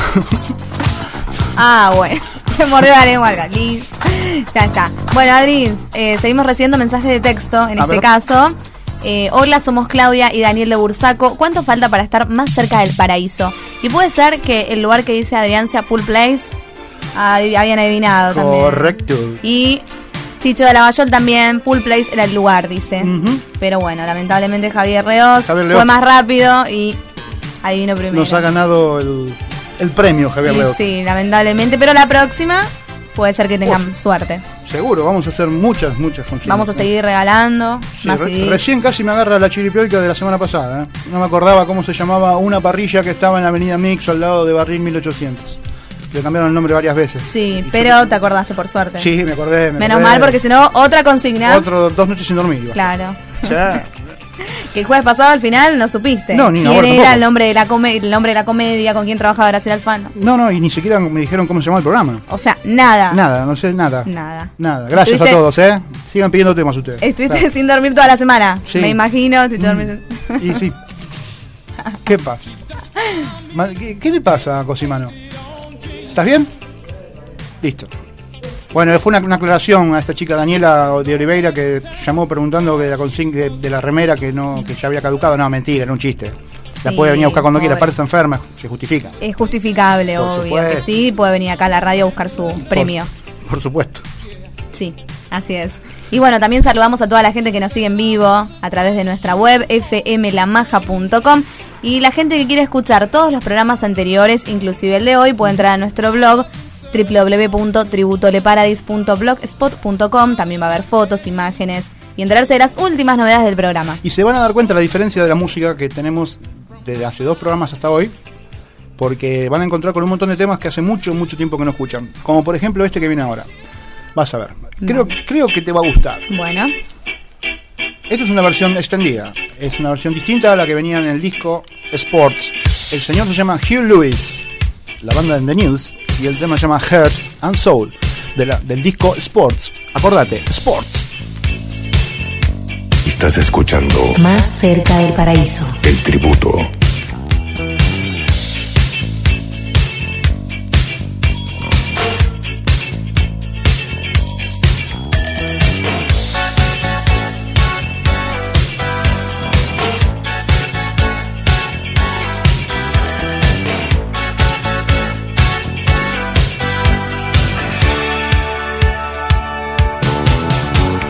Ah, bueno. Se mordió la lengua acá. Liz. Ya está. Bueno, Adri, eh, seguimos recibiendo mensajes de texto, en
A
este
ver.
caso. Eh, hola, somos Claudia y Daniel de Bursaco. ¿Cuánto falta para estar más cerca del paraíso? Y puede ser que el lugar que dice Adrián sea Pool Place. Ah, habían adivinado también.
Correcto.
Y Chicho de Lavallol también, Pool Place era el lugar, dice.
Ujú.
Pero bueno, lamentablemente Javier Leos
Javier
fue
Leos.
más rápido y adivinó primero.
Nos ha ganado el, el premio, Javier
Y
Leos.
sí, lamentablemente, pero la próxima puede ser que tengan suerte.
Seguro, vamos a hacer muchas, muchas consignas.
Vamos a seguir regalando
Sí,
más
re-
C Ds.
recién casi me agarra la chiripioica de la semana pasada. ¿eh? No me acordaba cómo se llamaba una parrilla que estaba en la avenida Mix al lado de Barril mil ochocientos. Le cambiaron el nombre varias veces.
Sí, pero te acordaste por suerte.
Sí, me acordé. Me
Menos
acordé.
mal, porque si no, otra consigna.
Otro, dos noches sin dormir. iba.
Claro.
Ya.
Que el jueves pasado al final no supiste.
No, ni
quién
ahora
era
tampoco.
el nombre de la come- el nombre de la comedia, con quién trabajaba Graciela Alfano.
No, no, y ni siquiera me dijeron cómo se llamaba el programa.
O sea, nada.
Nada, no sé nada.
Nada.
Nada. Gracias
Estuviste-
a todos, ¿eh? Sigan pidiendo temas ustedes.
Estuviste
Claro.
sin dormir toda la semana.
Sí.
Me imagino. Estuviste dormido-
Y sí. ¿Qué pasa? Ma- ¿Qué, qué le pasa a Cosimano? ¿Estás bien? Listo. Bueno, fue una, una aclaración a esta chica Daniela de Oliveira que llamó preguntando que de la consigna de, de la remera que no que ya había caducado. No, mentira, era un chiste. La
Sí,
puede venir a buscar cuando quiera,
pobre.
aparte está enferma, se justifica.
Es justificable,
Por
obvio
supuesto.
que sí. Puede venir acá a la radio a buscar su premio.
Por supuesto.
Sí, así es. Y bueno, también saludamos a toda la gente que nos sigue en vivo a través de nuestra web f m la maja punto com y la gente que quiere escuchar todos los programas anteriores, inclusive el de hoy, puede entrar a nuestro blog w w w punto tributoleparadis punto blogspot punto com. También va a haber fotos, imágenes y enterarse de las últimas novedades del programa.
Y se van a dar cuenta la diferencia de la música que tenemos desde hace dos programas hasta hoy, porque van a encontrar con un montón de temas que hace mucho, mucho tiempo que no escuchan. Como por ejemplo este que viene ahora. Vas a ver. Creo, creo que te va a gustar.
Bueno,
Esta es una versión extendida. Es una versión distinta a la que venía en el disco Sports. El señor se llama Hugh Lewis, la banda de The News, y el tema se llama Heart and Soul, de la- del disco Sports. Acordate, Sports.
Estás escuchando
Más cerca del paraíso.
El Tributo.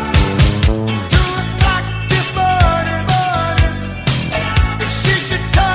This morning, morning, if she should come.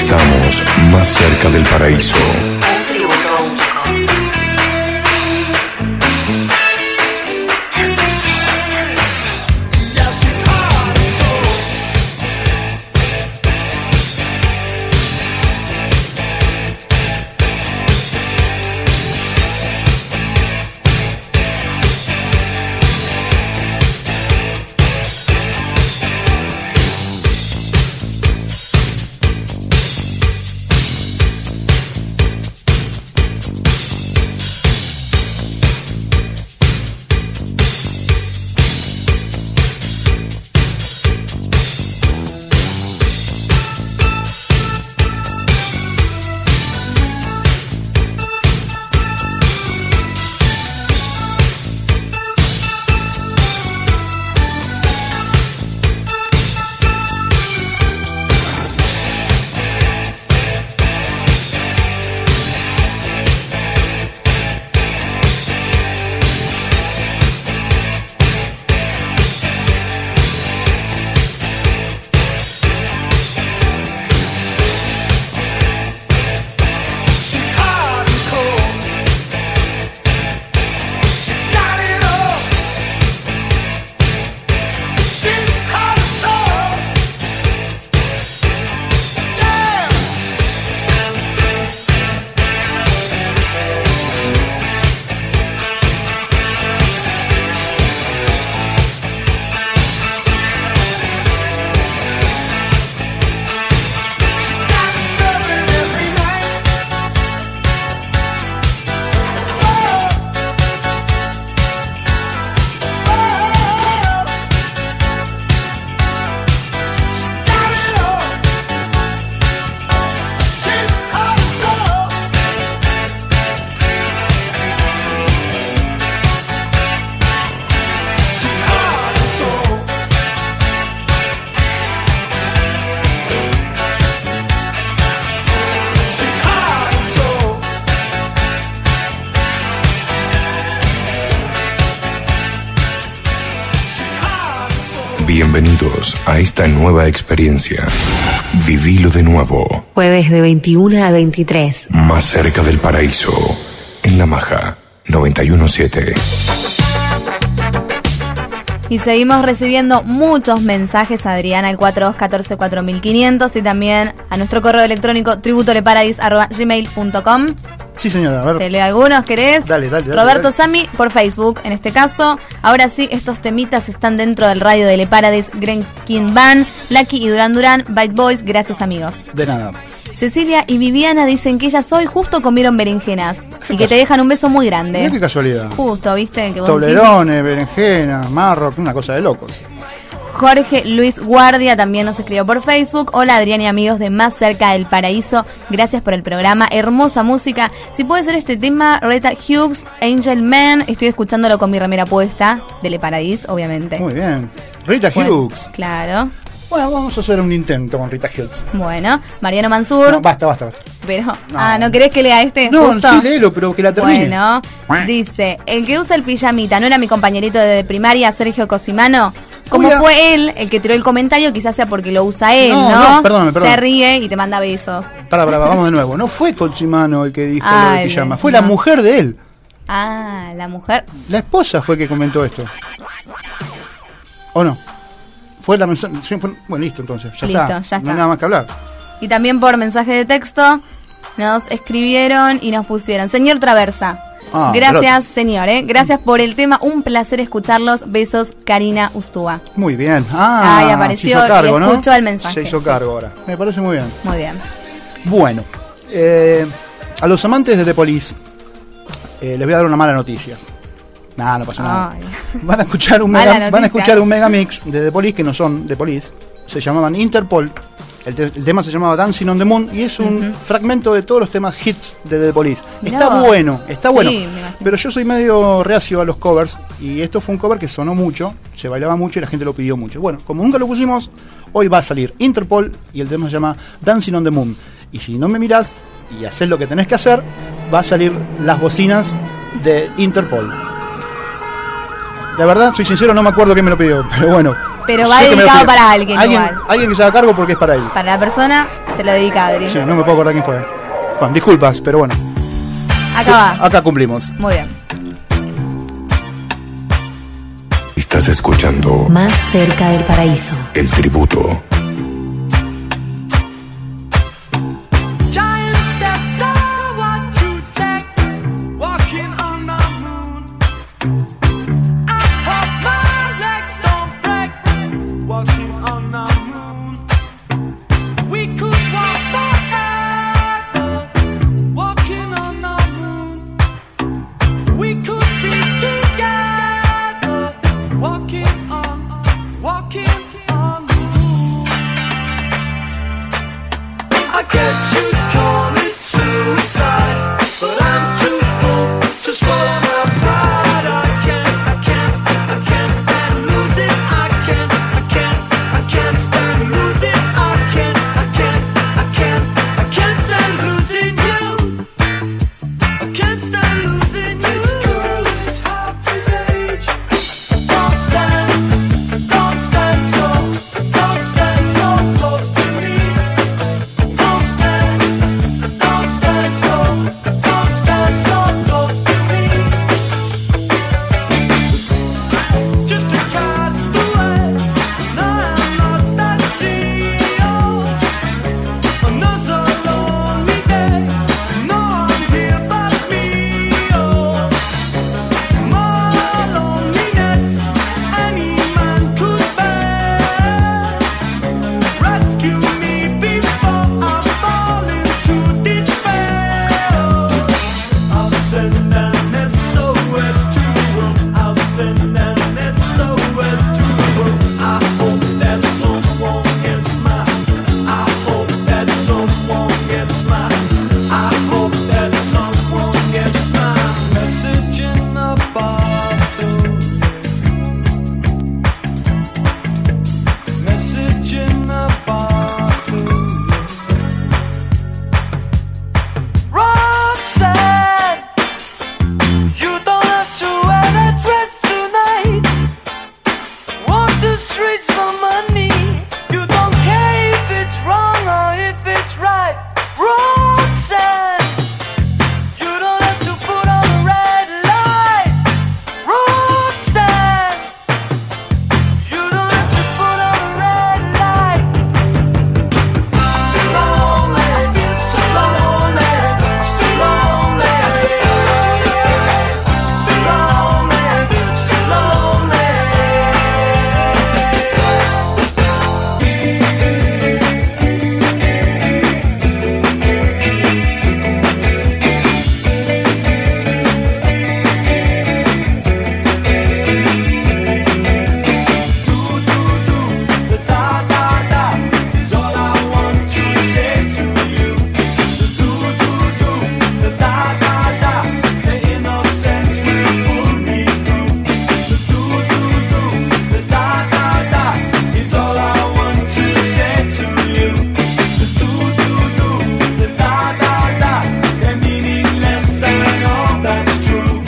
Estamos más cerca del paraíso.
Un tributo único.
Bienvenidos a esta nueva experiencia. Vivilo de nuevo.
Jueves de veintiuno a veintitrés.
Más cerca del paraíso. En La Maja noventa y uno punto siete.
Y seguimos recibiendo muchos mensajes, Adriana, al cuatro dos uno cuatro cuatro mil quinientos y también a nuestro correo electrónico tributoleparadis arroba gmail punto com.
Sí, señora, a ver.
Te leo algunos, ¿querés?
Dale, dale, dale.
Roberto
dale.
Sami, por Facebook, en este caso. Ahora sí, estos temitas están dentro del radio de Le Paradis, Green King Band, Lucky y Duran Duran, Bite Boys, gracias amigos.
De nada.
Cecilia y Viviana dicen que ellas hoy justo comieron berenjenas y que te dejan un beso muy grande.
Mira qué casualidad.
Justo, ¿viste? Que vos
Toblerones, berenjenas, marroc, una cosa de locos.
Jorge Luis Guardia también nos escribió por Facebook. Hola Adrián y amigos de Más Cerca del Paraíso, gracias por el programa, hermosa música. Si puede ser este tema, Rita Hughes, Angel Man, estoy escuchándolo con mi remera puesta, de Le Paradis, obviamente.
Muy bien. Rita
Pues,
Hughes.
Claro.
Bueno, vamos a hacer un intento con Rita Hughes.
Bueno, Mariano Mansur.
No, basta, basta, basta.
Pero,
No.
ah, ¿no querés que lea este?
No,
Justo.
sí, léelo, pero que la termine.
Bueno, dice, el que usa el pijamita, ¿no era mi compañerito de primaria, Sergio Cosimano? Como
Uy, ah.
fue él el que tiró el comentario, quizás sea porque lo usa él,
No,
¿no?
no, perdóname, perdóname.
Se ríe y te manda besos.
Pará, pará, vamos de nuevo. No fue Colchimano el que dijo lo
Ah,
de
el-
pijama, fue
no.
la mujer de él.
Ah, la mujer.
La esposa fue que comentó esto. ¿O no? Fue la mensaje. sí, fue- Bueno, listo, entonces. Ya
Listo,
está.
ya
No
está.
hay nada más que hablar.
Y también por mensaje de texto nos escribieron y nos pusieron, señor Traversa.
Ah,
Gracias, señor, ¿eh? Gracias por el tema. Un placer escucharlos. Besos, Karina Ustúa.
Muy bien. Ah,
Ahí apareció
se hizo cargo,
y
¿no?
escuchó el mensaje,
Se hizo
sí.
cargo ahora. Me parece muy bien.
Muy bien.
Bueno, eh, a los amantes de The Police eh, les voy a dar una mala noticia. Nah, no pasa nada.
Ay.
Van a escuchar un
Mala
mega,
noticia.
van a escuchar un mega mix de The Police que no son The Police. Se llamaban Interpol. El, te- el tema se llamaba Dancing on the Moon y es un fragmento de todos los temas hits de The Police.
Mirá
Está
vos.
bueno, está
Sí,
bueno.
me imagino.
Pero yo soy medio reacio a los covers y esto fue un cover que sonó mucho, se bailaba mucho y la gente lo pidió mucho. Bueno, como nunca lo pusimos, hoy va a salir Interpol y el tema se llama Dancing on the Moon. Y si no me mirás y haces lo que tenés que hacer, va a salir las bocinas de Interpol. La verdad, soy sincero, no me acuerdo quién me lo pidió, pero bueno,
Pero va
sé que me lo
dedicado
pide.
para alguien,
alguien
igual.
Alguien que se haga cargo porque es para él.
Para la persona se lo dedica a Adri.
Sí, no me puedo acordar quién fue. Bueno, disculpas, pero bueno.
Acá va.
Acá cumplimos.
Muy bien.
Estás escuchando
Más cerca del paraíso.
El Tributo.
Giant steps are what you take, walking on the moon. I hope my legs don't break, walking on the moon. We could walk forever, walking on the moon. We could be together, walking on, walking on the moon. I guess you'd call it suicide, but I'm too full to swallow my pride. I can't, I can't, I can't stand losing. I can't, I can't, I can't stand losing. I can't, I can't, I can't, I can't stand losing you. I can't stand losing you. This girl is half his age. Don't stand, don't stand so, don't stand so close to me. Don't stand, don't stand so, don't stand so close to me. Just a castaway, now I'm lost at sea. Oh, another lonely day. No one here but me. Oh, more loneliness any man could bear. Rescue me before I fall into despair. I'll send an S O S to the world. I'll send an S O S to the world. I hope that someone gets mine. I hope that someone gets mine. I hope that someone gets mine. Message in a bottle. Message in a bottle. Roxanne, you don't have to wear that dress tonight. Walk the streets for money. You don't care if it's wrong or if it's right. Roxanne, you don't have to put on a red light. Roxanne, you don't have to put on a red light. So lonely, so lonely, so lonely, so lonely, so lonely. The da da da is all I want to say to you. The do do do, the da da da, the innocence will pull me through. The do do do, the da da da is all I want to say to you. The do do do, the da da da, they're meaningless and all that's true.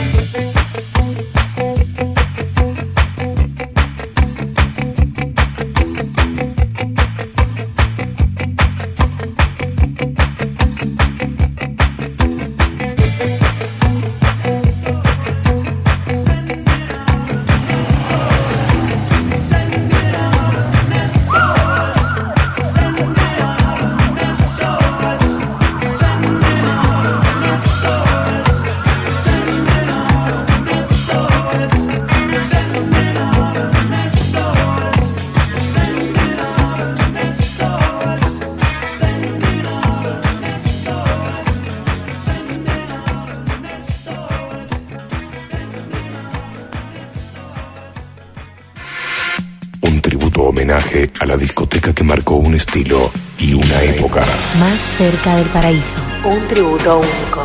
Un tributo homenaje a la discoteca que marcó un estilo y una época.
Más cerca del paraíso. Un tributo único.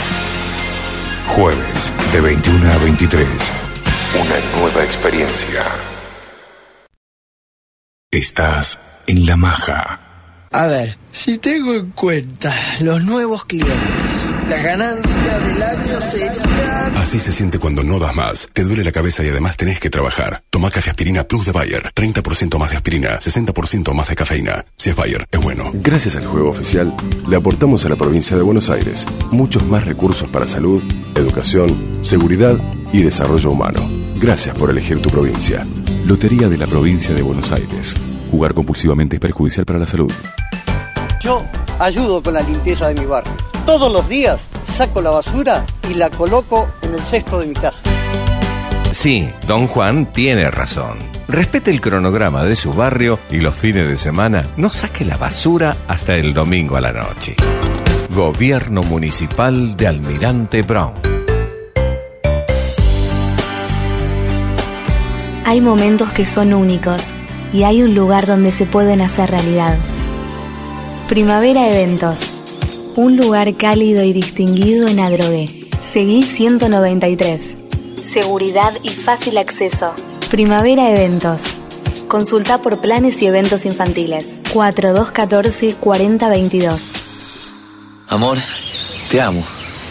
Jueves de veintiuna a veintitrés. Una nueva experiencia. Estás en La Maja.
A ver, si tengo en cuenta los nuevos clientes, La ganancia del año sería...
Así se siente cuando no das más. Te duele la cabeza y además tenés que trabajar. Toma Café Aspirina Plus de Bayer. treinta por ciento más de aspirina, sesenta por ciento más de cafeína. Si es Bayer, es bueno.
Gracias al juego oficial, le aportamos a la provincia de Buenos Aires muchos más recursos para salud, educación, seguridad y desarrollo humano. Gracias por elegir tu provincia.
Lotería de la Provincia de Buenos Aires. Jugar compulsivamente es perjudicial para la salud.
Yo ayudo con la limpieza de mi barrio. Todos los días saco la basura y la coloco en el cesto de mi casa.
Sí, don Juan tiene razón. Respete el cronograma de su barrio y los fines de semana no saque la basura hasta el domingo a la noche. Gobierno Municipal de Almirante Brown.
Hay momentos que son únicos y hay un lugar donde se pueden hacer realidad. Primavera Eventos, un lugar cálido y distinguido en Adrogué. Seguí ciento noventa y tres. Seguridad y fácil acceso. Primavera Eventos. Consulta por planes y eventos infantiles. cuatro dos uno cuatro, cuatro cero dos dos.
Amor, te amo.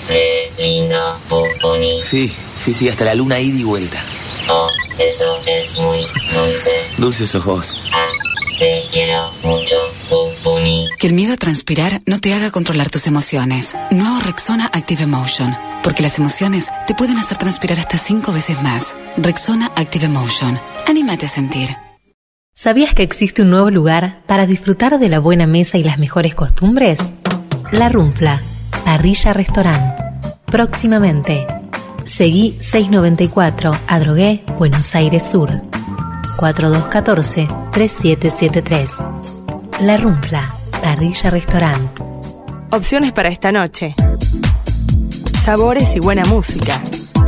Sí, sí, sí, hasta la luna ida y vuelta.
Oh, eso es muy dulce.
Dulce sos vos.
Te quiero mucho, Pupuni.
Que el miedo a transpirar no te haga controlar tus emociones. Nuevo Rexona Active Emotion. Porque las emociones te pueden hacer transpirar hasta cinco veces más. Rexona Active Emotion. Anímate a sentir.
¿Sabías que existe un nuevo lugar para disfrutar de la buena mesa y las mejores costumbres? La Runfla, parrilla restaurant. Próximamente. Seguí seiscientos noventa y cuatro, Adrogué, Buenos Aires Sur. cuatro dos uno cuatro, tres siete siete tres. La Runfla, parrilla restaurant.
Opciones para esta noche. Sabores y buena música.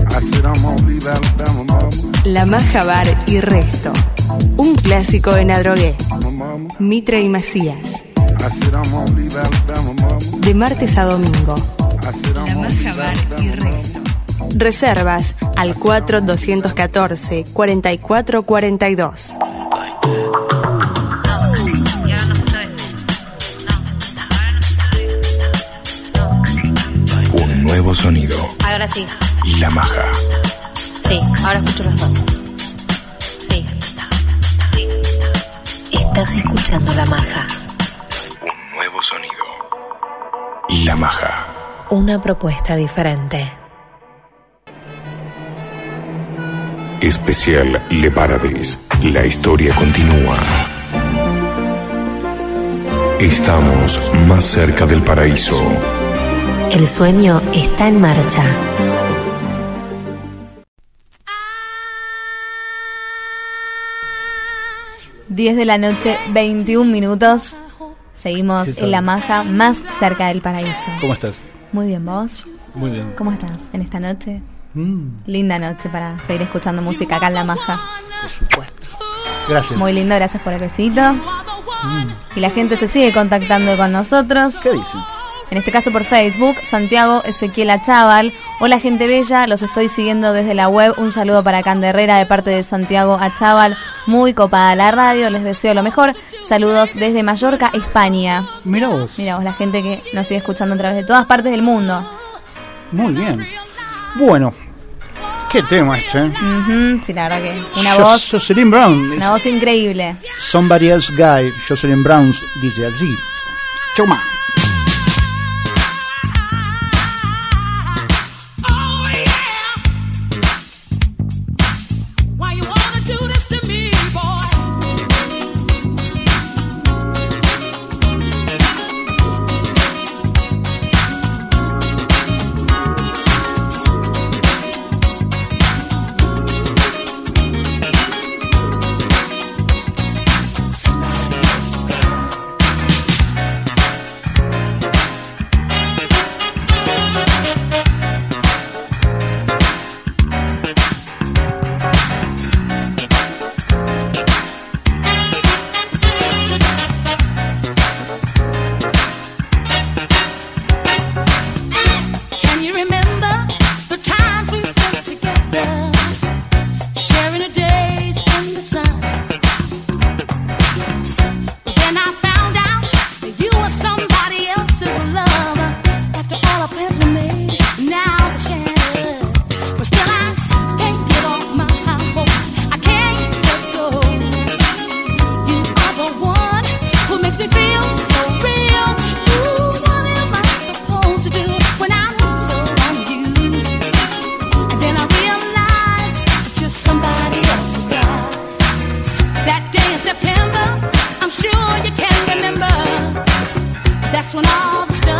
La Maja Bar y Resto. Un clásico en Adrogué. Mitre y Macías. De martes a domingo. La Maja Bar y Resto. Reservas al cuatro dos uno cuatro, cuatro cuatro cuatro dos.
Un nuevo sonido.
Ahora sí.
La Maja.
Sí, ahora escucho los dos. Sí. Estás escuchando La Maja.
Un nuevo sonido. La Maja.
Una propuesta diferente.
Especial Le Paradis. La historia continúa. Estamos más cerca del paraíso.
El sueño está en marcha.
diez de la noche, veintiún minutos. Seguimos en La Maja, más cerca del paraíso.
¿Cómo estás?
Muy bien, ¿vos?
Muy bien.
¿Cómo estás en esta noche?
Mm.
Linda noche para seguir escuchando música acá en La Maja.
Por supuesto. Gracias.
Muy lindo, gracias por el besito.
Mm.
Y la gente se sigue contactando con nosotros.
¿Qué dicen?
En este caso por Facebook, Santiago Ezequiel Achával. Hola gente bella, los estoy siguiendo desde la web. Un saludo para Cande Herrera de parte de Santiago Achával. Muy copada la radio, les deseo lo mejor. Saludos desde Mallorca, España.
Mira vos.
Mira vos, la gente que nos sigue escuchando a través de todas partes del mundo.
Muy bien. Bueno, qué tema este, ¿eh?
Uh-huh, sí, la verdad que una
Yo,
voz...
Jocelyn Brown.
Una voz increíble.
Somebody Else Guy, Jocelyn Brown dice así. Chuma.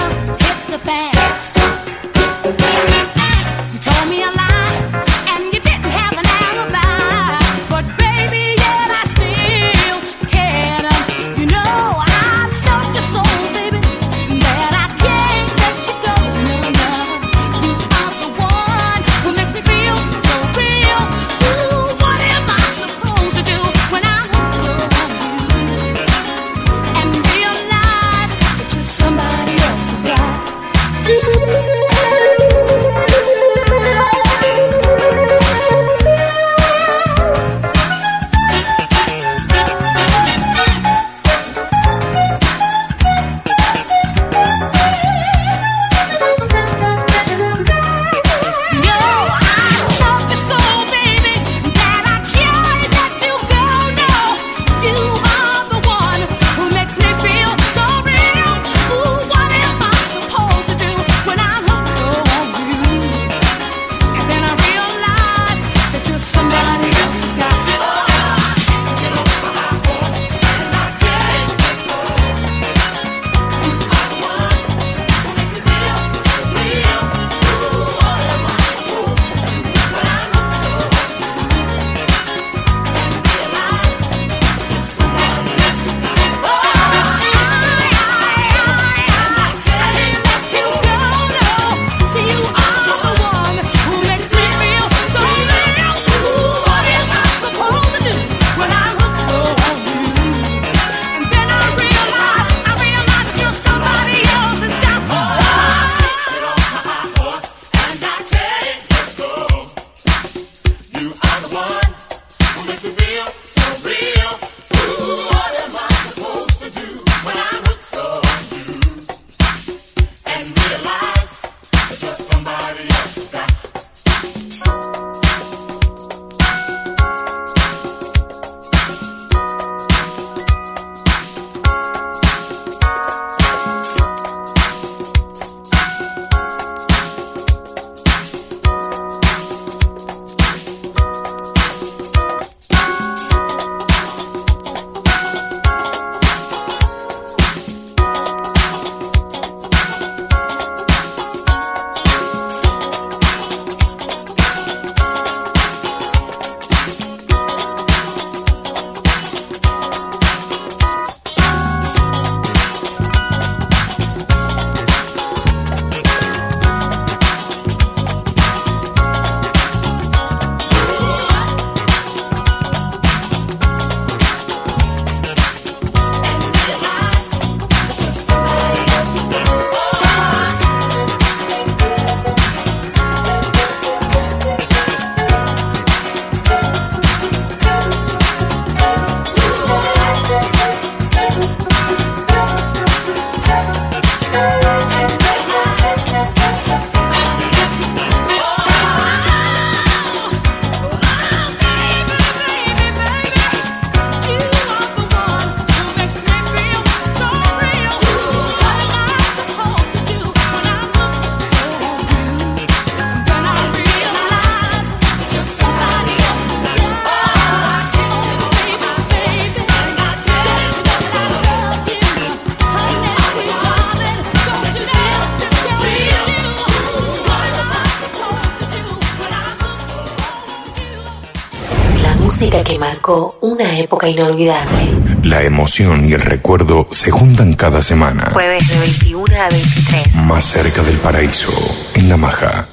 música que marcó una época inolvidable.
La emoción y el recuerdo se juntan cada semana.
Jueves de veintiuno a veintitrés.
Más cerca del paraíso, en La Maja.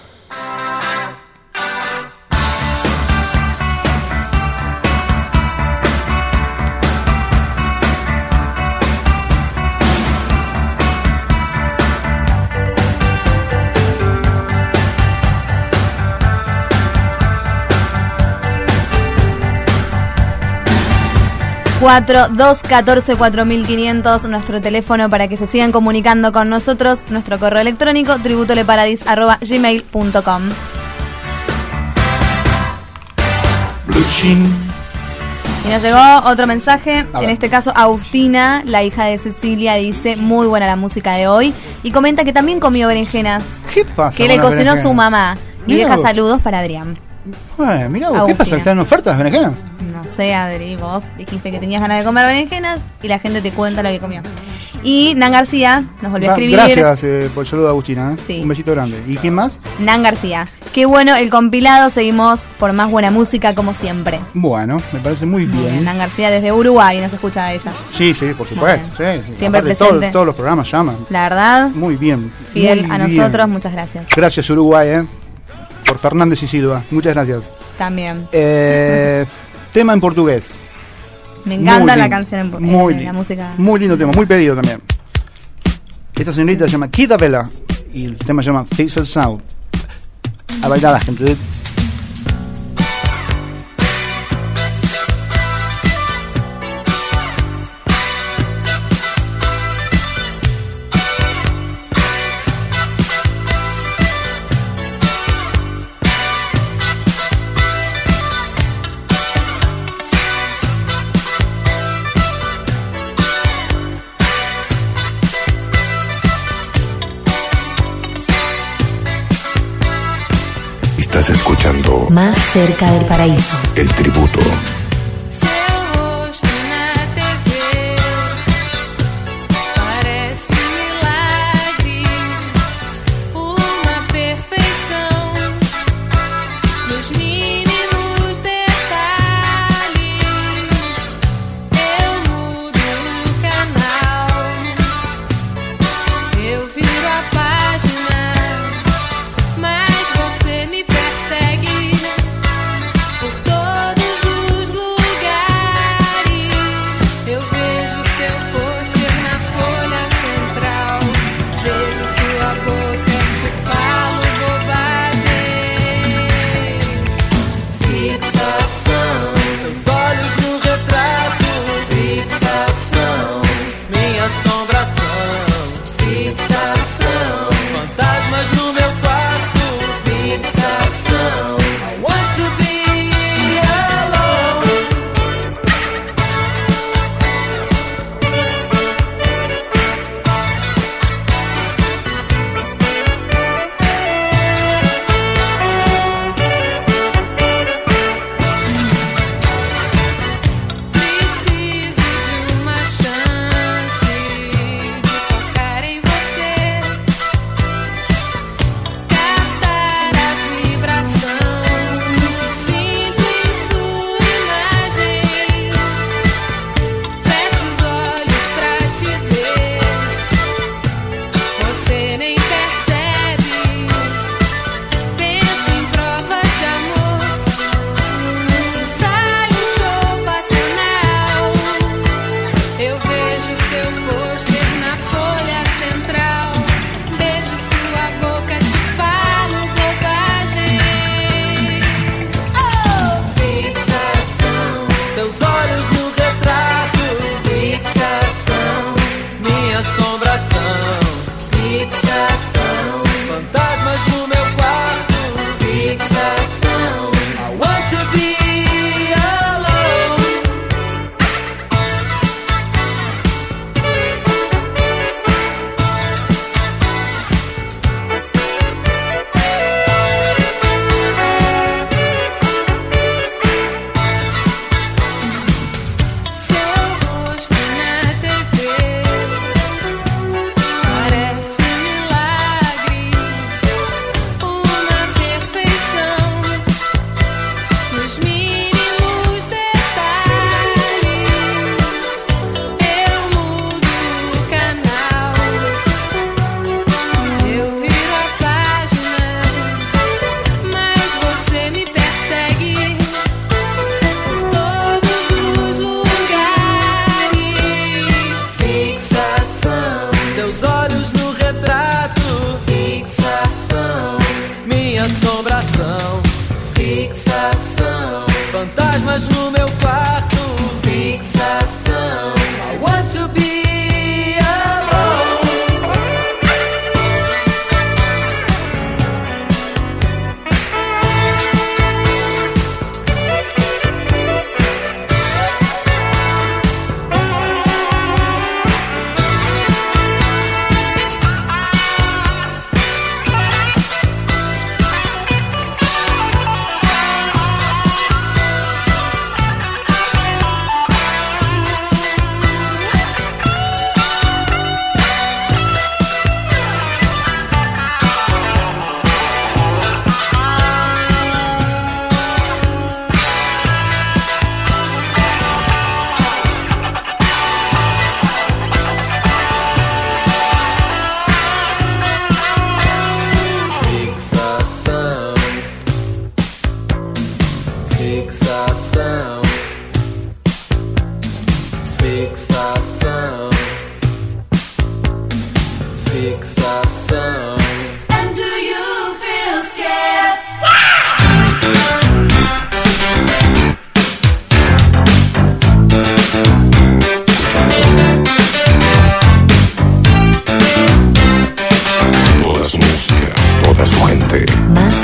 cuatro dos uno cuatro cuatro mil quinientos, nuestro teléfono para que se sigan comunicando con nosotros, nuestro correo electrónico tributoleparadis arroba gmail punto com. Y nos llegó otro mensaje, en este caso Agustina, la hija de Cecilia, dice: muy buena la música de hoy, y comenta que también comió berenjenas.
¿Qué pasa?
Que le cocinó su mamá. Y
Mirá
deja
vos.
saludos para Adrián.
Bueno, mirá vos, ¿qué
Agustina.
pasa? ¿Están en ofertas berenjenas?
No sé, Adri, vos dijiste que tenías ganas de comer berenjenas y la gente te cuenta lo que comió. Y Nan García nos volvió a escribir.
Gracias eh, por el saludo, Agustina. ¿eh?
Sí.
Un besito grande. ¿Y quién más?
Nan García. Qué bueno el compilado, seguimos por más buena música como siempre.
Bueno, me parece muy bien.
Bien, Nan García desde Uruguay, nos escucha a ella.
Sí, sí, por supuesto. Sí, sí.
Siempre
Aparte,
presente.
todo- todos los programas llaman.
La verdad,
Muy bien.
fiel
muy
a
bien.
nosotros, muchas gracias.
Gracias, Uruguay, ¿eh? Por Fernández y Silva. Muchas gracias.
También.
Eh, tema en portugués.
Me encanta
Muy
la
lindo,
canción en,
muy
eh, la
lindo.
música.
Muy lindo tema, muy pedido también. Esta señorita se llama Kida Vela y el tema se llama Face Sound. A bailar la gente.
Estás escuchando
Más cerca del paraíso.
El Tributo.
Rosto na T V parece um milagre, uma perfeição nos mínimos detalhes. Eu mudo o canal, eu viro a página, mas você me persegue por todos os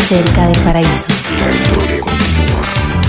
cerca del paraíso.
La historia continúa.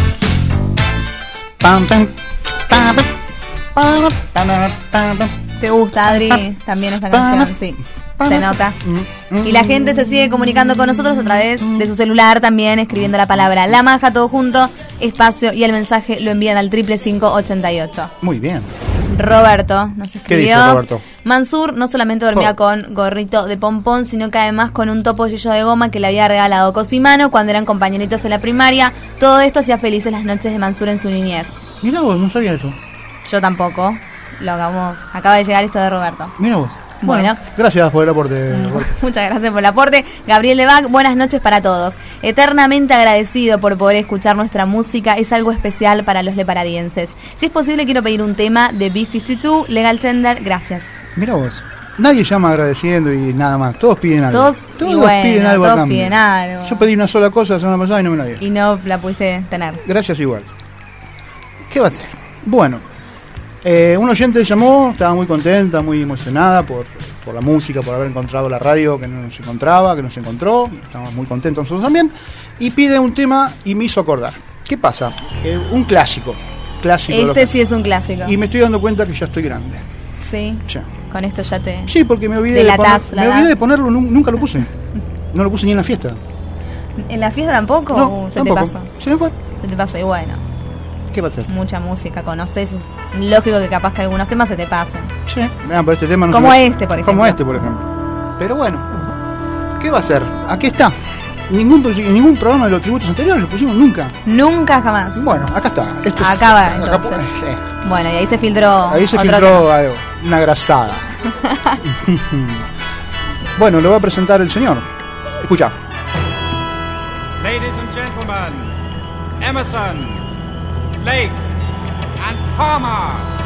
Pam, pam, pam, pam, pam, pam, pam.
¿Te gusta, Adri? También esta canción, sí. Se nota. Y la gente se sigue comunicando con nosotros a través de su celular también, escribiendo la palabra La Maja, todo junto, espacio, y el mensaje lo envían al triple cinco ochenta y ocho.
Muy bien.
Roberto nos escribió.
¿Qué dice Roberto?
Mansur no solamente dormía
Oh.
con gorrito de pompón, sino que además con un topollillo de goma que le había regalado Cosimano cuando eran compañeritos en la primaria. Todo esto hacía felices las noches de Mansur en su niñez.
Mira vos, no sabía eso.
Yo tampoco. Lo hagamos. Acaba de llegar esto de Roberto.
Mira vos.
Bueno.
Gracias por el aporte, Roberto.
Muchas gracias por el aporte. Gabriel Levac, buenas noches para todos. Eternamente agradecido por poder escuchar nuestra música. Es algo especial para los leparadienses. Si es posible, quiero pedir un tema de B cincuenta y dos, Legal Tender. Gracias.
Mira vos. Nadie llama agradeciendo y nada más. Todos piden algo.
Todos,
todos
y bueno,
piden algo a
todos
cambio.
piden algo.
Yo pedí una sola cosa la semana pasada y no me la dio.
Y no la pudiste tener.
Gracias igual. ¿Qué va a ser? Bueno, eh, un oyente llamó, estaba muy contenta, muy emocionada por, por la música, por haber encontrado la radio que no nos encontraba, que nos encontró. Estamos muy contentos nosotros también. Y pide un tema y me hizo acordar. ¿Qué pasa? Eh, un clásico. Clásico.
Este
local.
sí es un clásico.
Y me estoy dando cuenta que ya estoy grande.
Sí.
Ya.
Con esto ya te...
Sí, porque me olvidé, de,
Delatás
poner,
la
me
edad.
olvidé de ponerlo, nu- nunca lo puse. No lo puse ni en la fiesta.
¿En la fiesta tampoco?
No,
Uh, se
tampoco.
te pasó.
Se me fue.
Se te pasó y bueno.
¿Qué va a ser?
Mucha música, conoces. Es lógico que capaz que algunos temas se te pasen.
Sí. Vean, por este tema no
Como
se me-
este, por ejemplo.
Como este, por ejemplo. Pero bueno, ¿qué va a ser? Aquí está. Ningún, ningún programa de los tributos anteriores lo pusimos nunca.
Nunca jamás.
Bueno, acá está. Esto es-
Acá va,
acá
entonces.
po- sí.
Bueno, y ahí se filtró.
Ahí se
otro
filtró
tema.
algo, una grasada. Bueno, lo va a presentar el señor. Escucha.
Ladies and gentlemen, Emerson, Lake, and Palmer.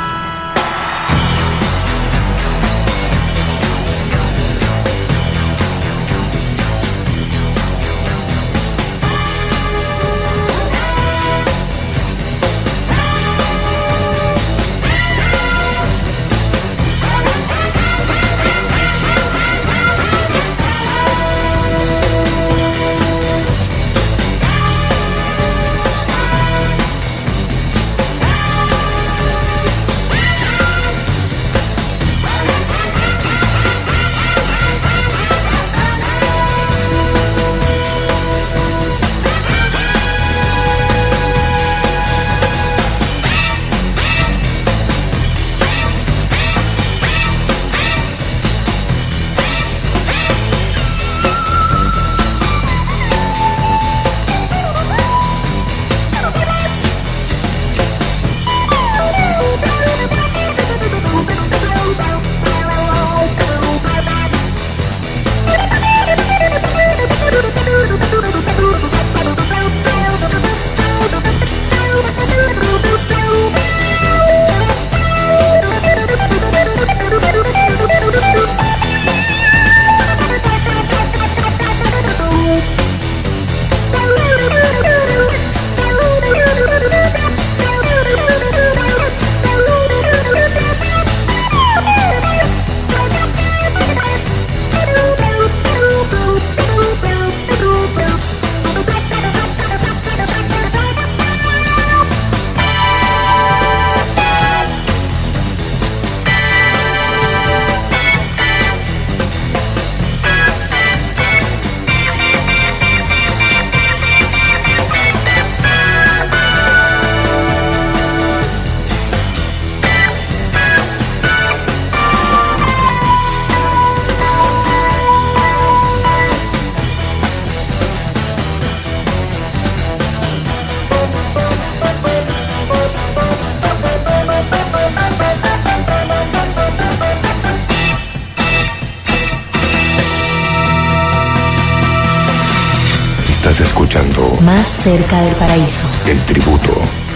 Estás escuchando
Más cerca del paraíso.
El Tributo.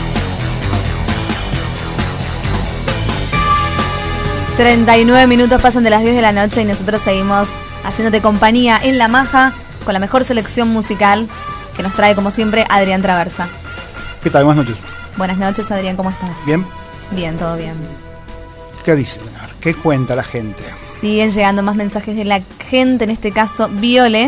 treinta y nueve minutos pasan de las diez de la noche y nosotros seguimos haciéndote compañía en La Maja con la mejor selección musical que nos trae como siempre Adrián Traversa.
¿Qué tal? Buenas noches.
Buenas noches, Adrián, ¿cómo estás?
¿Bien?
Bien, todo bien.
¿Qué dice? ¿Qué cuenta la gente?
Siguen llegando más mensajes de la gente, en este caso Viole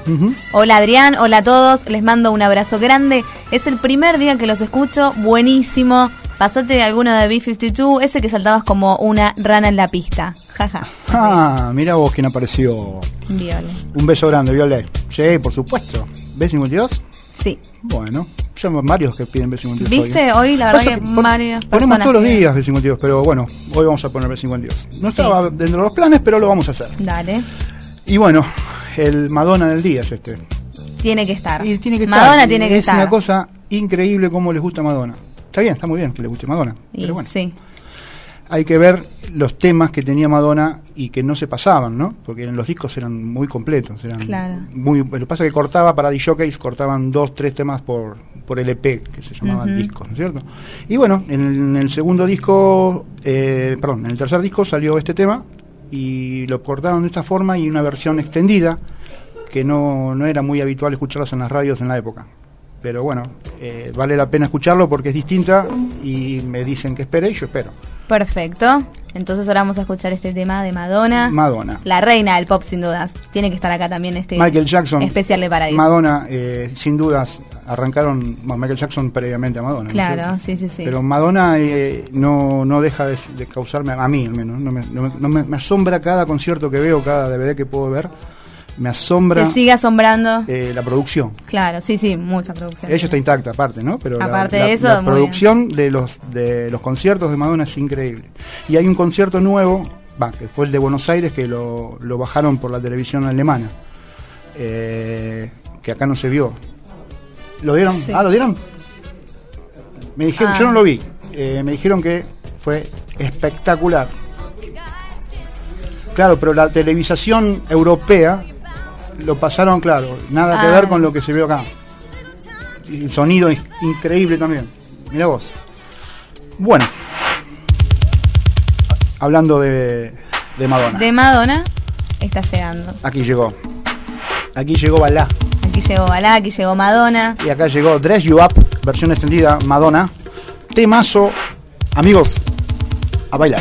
Uh-huh.
Hola Adrián, hola a todos, les mando un abrazo grande. Es el primer día que los escucho, buenísimo. Pasate alguno de B cincuenta y dos, ese que saltabas como una rana en la pista. Jaja.
Ah, mira vos quién apareció.
Viole.
Un beso grande, Viole. Sí, por supuesto. ¿B cincuenta y dos?
Sí.
Bueno, ya varios que piden B cincuenta y dos.
¿Viste?
Hoy,
hoy la verdad
Pasa,
que
por,
varias
ponemos todos los
que...
días B cincuenta y dos, pero bueno, hoy vamos a poner B cincuenta y dos. No estaba sí. dentro de los planes, pero lo vamos a hacer.
Dale.
Y bueno, el Madonna del día es este.
Tiene que estar.
Y tiene que
Madonna
estar.
tiene que
es
estar.
Es una cosa increíble cómo les gusta Madonna. Está bien, está muy bien que le guste Madonna.
Y,
pero bueno.
Sí.
Hay que ver los temas que tenía Madonna y que no se pasaban, ¿no? Porque en los discos eran muy completos. Eran
claro.
muy, lo que pasa es que cortaba para D J's, cortaban dos, tres temas por, por L P, que se llamaban uh-huh. discos, ¿no es cierto? Y bueno, en el, en el segundo disco, eh, perdón, en el tercer disco salió este tema y lo cortaron de esta forma y una versión extendida que no, no era muy habitual escucharlas en las radios en la época. Pero bueno, eh, vale la pena escucharlo porque es distinta y me dicen que espere y yo espero.
Perfecto. Entonces ahora vamos a escuchar este tema de Madonna.
Madonna.
La reina del pop, sin dudas. Tiene que estar acá también este
Michael Jackson,
especial de Paradiso.
Madonna, eh, sin dudas, arrancaron bueno, Michael Jackson previamente a Madonna.
Claro,
¿no?
sí, sí, sí.
Pero Madonna eh, no, no deja de, de causarme, a mí al menos, no me, no me, no me, me asombra cada concierto que veo, cada D V D que puedo ver. Me asombra.
Te sigue asombrando.
Eh, la producción.
Claro, sí, sí, mucha producción.
Ella está intacta, aparte, ¿no? Pero
aparte
la,
de
la,
eso,
la
muy
producción
bien.
de los de los conciertos de Madonna es increíble. Y hay un concierto nuevo, va, que fue el de Buenos Aires, que lo, lo bajaron por la televisión alemana, eh, que acá no se vio. ¿Lo dieron? Sí. Ah, ¿lo dieron? Me dijeron, ah. yo no lo vi. Eh, me dijeron que fue espectacular. Claro, pero la televisación europea lo pasaron, claro, nada que ah. ver con lo que se vio acá. Y el sonido es increíble también. Mirá vos. Bueno, hablando de, de Madonna.
De Madonna está llegando.
Aquí llegó. Aquí llegó Balá.
Aquí llegó Balá, aquí llegó Madonna.
Y acá llegó Dress You Up, versión extendida, Madonna. Temazo, amigos, a bailar.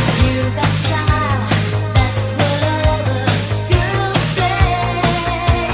That's what other girls say.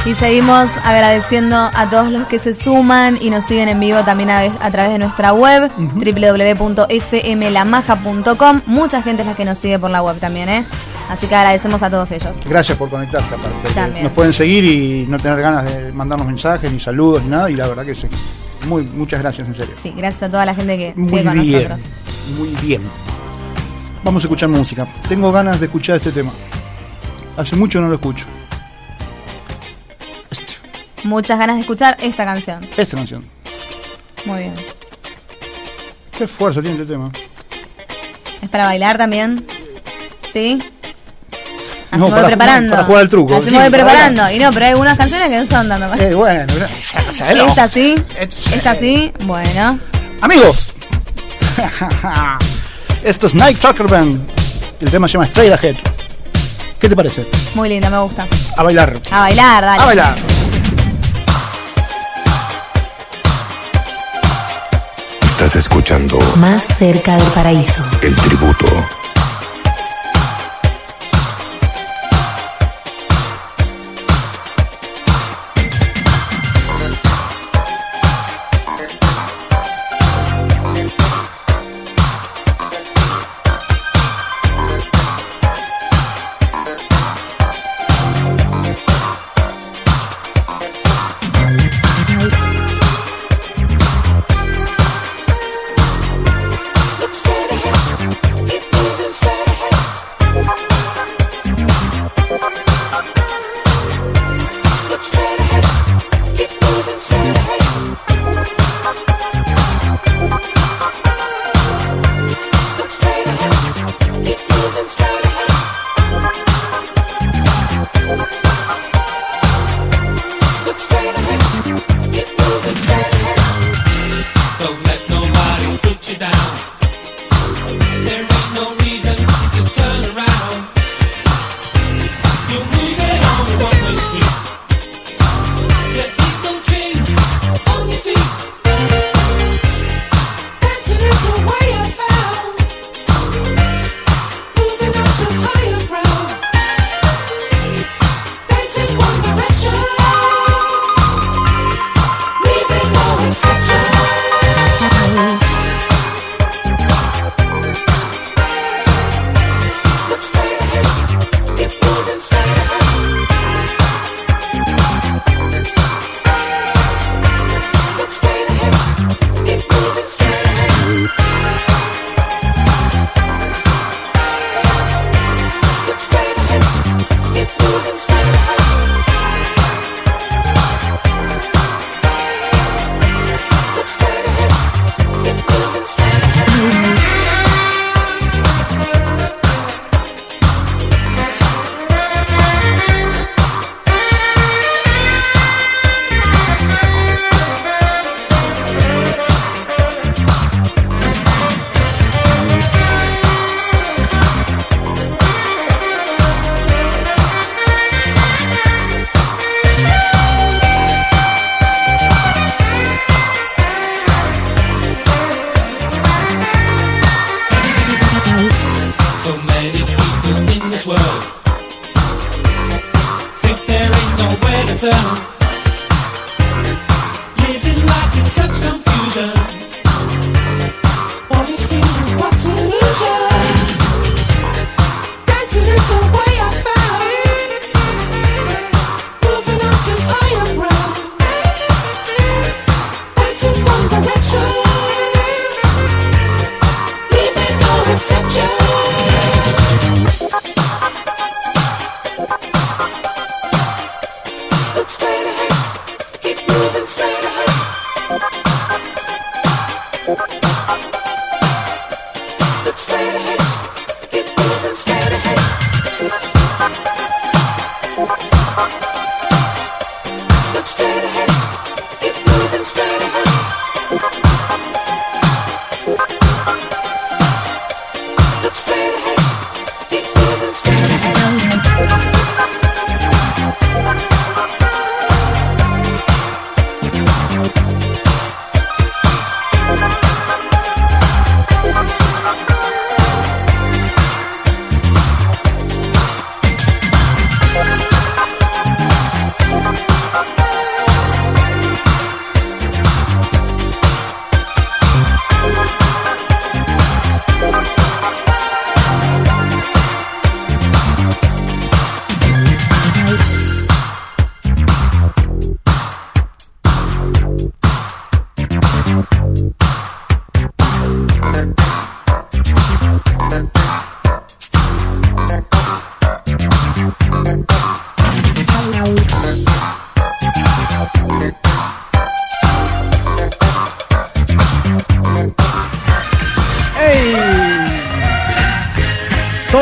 Y seguimos agradeciendo a todos los que se suman y nos siguen en vivo también a, a través de nuestra web, uh-huh. doble u doble u doble u punto f m la maja punto com. Mucha gente es la que nos sigue por la web también, ¿eh? Así que agradecemos a todos ellos.
Gracias por conectarse, aparte. También. Nos pueden seguir y no tener ganas de mandarnos mensajes, ni saludos, ni nada. Y la verdad que sí. Muy, muchas gracias, en serio.
Sí, gracias a toda la gente que
muy
sigue con
bien,
nosotros.
Muy bien. Vamos a escuchar música. Tengo ganas de escuchar este tema. Hace mucho no lo escucho.
Muchas ganas de escuchar esta canción.
Esta canción.
Muy bien.
Qué esfuerzo tiene este tema.
¿Es para bailar también? ¿Sí? Así
no,
me voy
para
preparando.
Jugar, para jugar al truco.
Así
sí,
me voy preparando.
Bailar.
Y no, pero hay algunas canciones que no son dando más.
Eh, bueno,
esta sí. Esta sí. Bueno.
Amigos. Esto es Night Tracker Band. El tema se llama Straight Ahead. ¿Qué te parece?
Muy linda, me gusta.
A bailar.
A bailar, dale.
A bailar.
Estás escuchando
Más cerca del paraíso.
El tributo.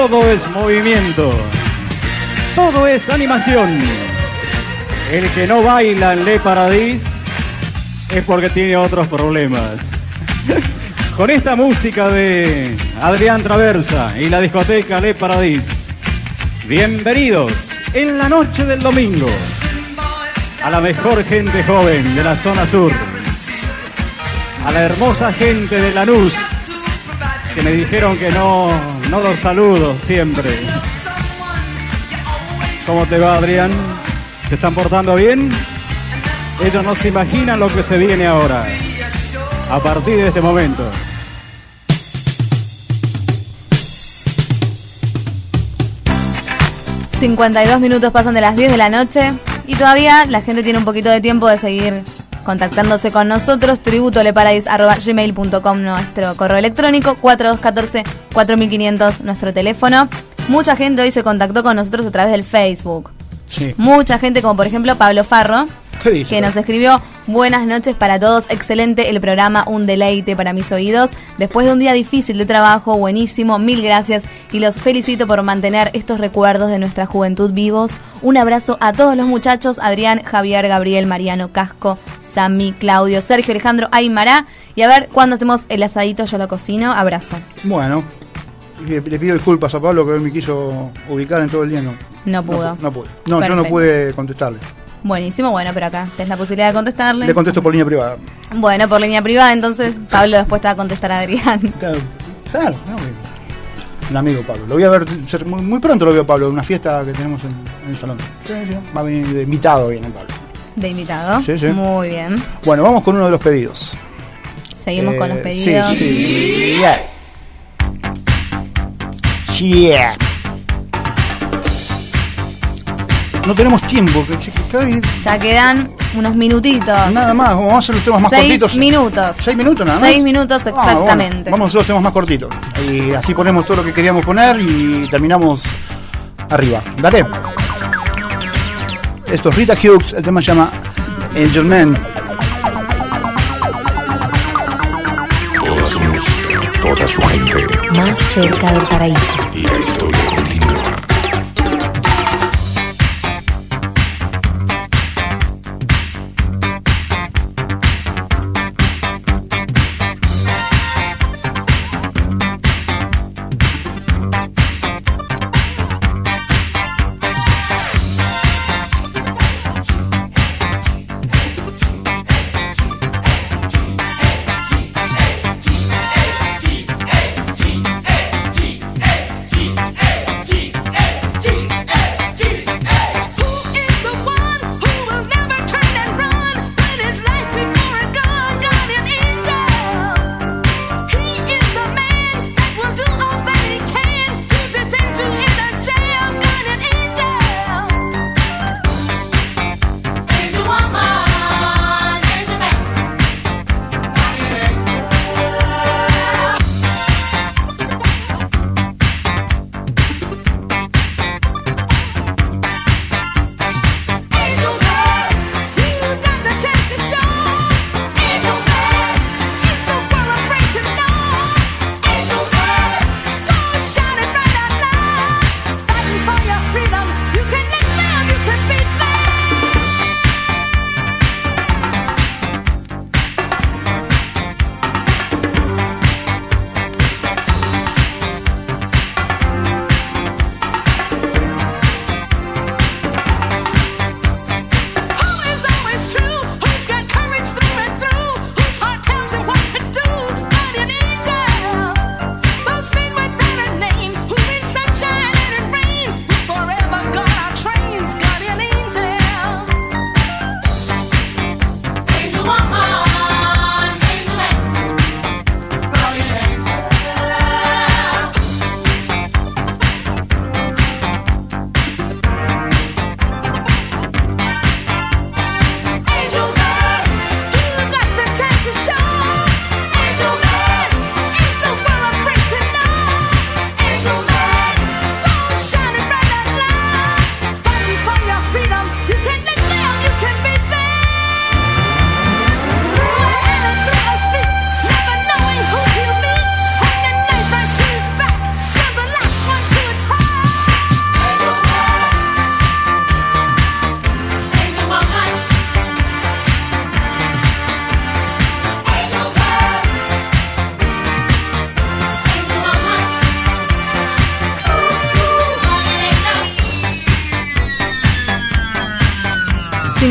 todo es movimiento, todo es animación. El que no baila en Le Paradis es porque tiene otros problemas. Con esta música de Adrián Traversa y la discoteca Le Paradis, bienvenidos en la noche del domingo a la mejor gente joven de la zona sur, a la hermosa gente de Lanús, que me dijeron que no, no los saludo siempre. ¿Cómo te va, Adrián? ¿Se están portando bien? Ellos no se imaginan lo que se viene ahora, a partir de este momento.
cincuenta y dos minutos pasan de las diez de la noche y todavía la gente tiene un poquito de tiempo de seguir contactándose con nosotros. tributoleparadis arroba gmail punto com nuestro correo electrónico, cuatro dos uno cuatro, cuatro mil quinientos nuestro teléfono. Mucha gente hoy se contactó con nosotros a través del Facebook.
Sí.
Mucha gente, como por ejemplo Pablo Farro,
¿Qué dice?
que nos escribió: buenas noches para todos, excelente el programa, un deleite para mis oídos. Después de un día difícil de trabajo, buenísimo, mil gracias y los felicito por mantener estos recuerdos de nuestra juventud vivos. Un abrazo a todos los muchachos: Adrián, Javier, Gabriel, Mariano, Casco, Sammy, Claudio, Sergio, Alejandro, Aymara. Y a ver, cuando hacemos el asadito yo lo cocino. Abrazo.
Bueno, le, le pido disculpas a Pablo, que él me quiso ubicar en todo el día. No,
No pudo.
No, no pude. No,
Perfecto.
yo no pude contestarle.
Buenísimo, bueno, pero acá tenés la posibilidad de contestarle.
Le contesto por línea privada.
Bueno, por línea privada, entonces Pablo después te va a contestar a Adrián.
Claro, claro, no, un amigo Pablo. Lo voy a ver ser- muy, muy pronto, lo veo Pablo, en una fiesta que tenemos en, en el salón. Sí, sí, va a venir de invitado, viene Pablo.
De invitado.
Sí, sí.
Muy bien.
Bueno, vamos con uno de los pedidos.
Seguimos
Eh,
con los pedidos.
Sí, sí. Yeah. Yeah. No tenemos tiempo. Que, que cada día-
Ya quedan unos minutitos.
Nada más, vamos a hacer los temas más
Seis
cortitos.
minutos.
Seis minutos nada más.
Seis minutos
Ah,
exactamente.
bueno, vamos a hacer los temas más cortitos. Y así ponemos todo lo que queríamos poner y terminamos arriba. Dale. Esto es Rita Hughes, el tema se llama Angel Man.
Toda su música, toda su gente.
Más cerca del paraíso.
Y la historia continúa.
Hey!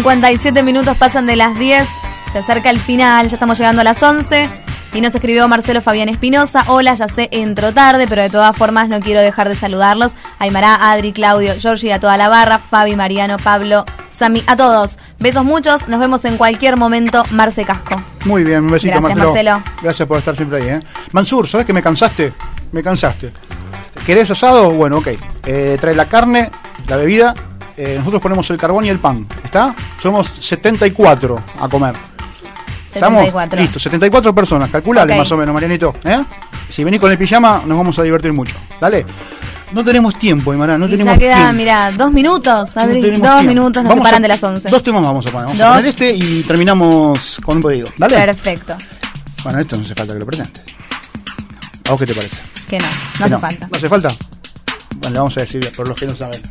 cincuenta y siete minutos pasan de las diez. Se acerca el final, ya estamos llegando a las once. Y nos escribió Marcelo Fabián Espinosa. Hola, ya sé, entro tarde, pero de todas formas no quiero dejar de saludarlos. Aymara, Adri, Claudio, Georgie, a toda la barra, Fabi, Mariano, Pablo, Sami, a todos. Besos muchos, nos vemos en cualquier momento. Marce Casco.
Muy bien, un besito,
Gracias,
Marcelo.
Marcelo.
Gracias por estar siempre ahí, ¿eh? Mansur, ¿sabes que me cansaste? Me cansaste. ¿Querés asado? Bueno, ok. Eh, trae la carne, la bebida. Eh, nosotros ponemos el carbón y el pan. ¿Está? Somos setenta y cuatro a comer.
setenta y cuatro.
Listo, setenta y cuatro personas, calculale
Ok.
más o menos, Marianito. ¿eh? Si venís con el pijama, nos vamos a divertir mucho. Dale. No tenemos tiempo, Aymara, no
Y
tenemos
ya queda,
tiempo.
mira, dos minutos, Adri.
No tenemos
dos
tiempo.
minutos nos
Vamos
separan
a-
de las once.
Dos temas vamos a poner. Vamos a
Dos.
poner este y terminamos con un pedido. Dale.
Perfecto.
Bueno, esto no hace falta que lo presentes. ¿A vos qué te parece?
Que no, no
Que
hace falta.
¿No hace falta? Bueno, le vamos a decir por los que no saben.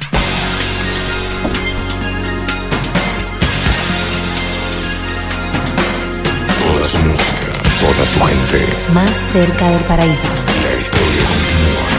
Toda su música, toda su gente.
Más cerca del paraíso.
La historia continúa.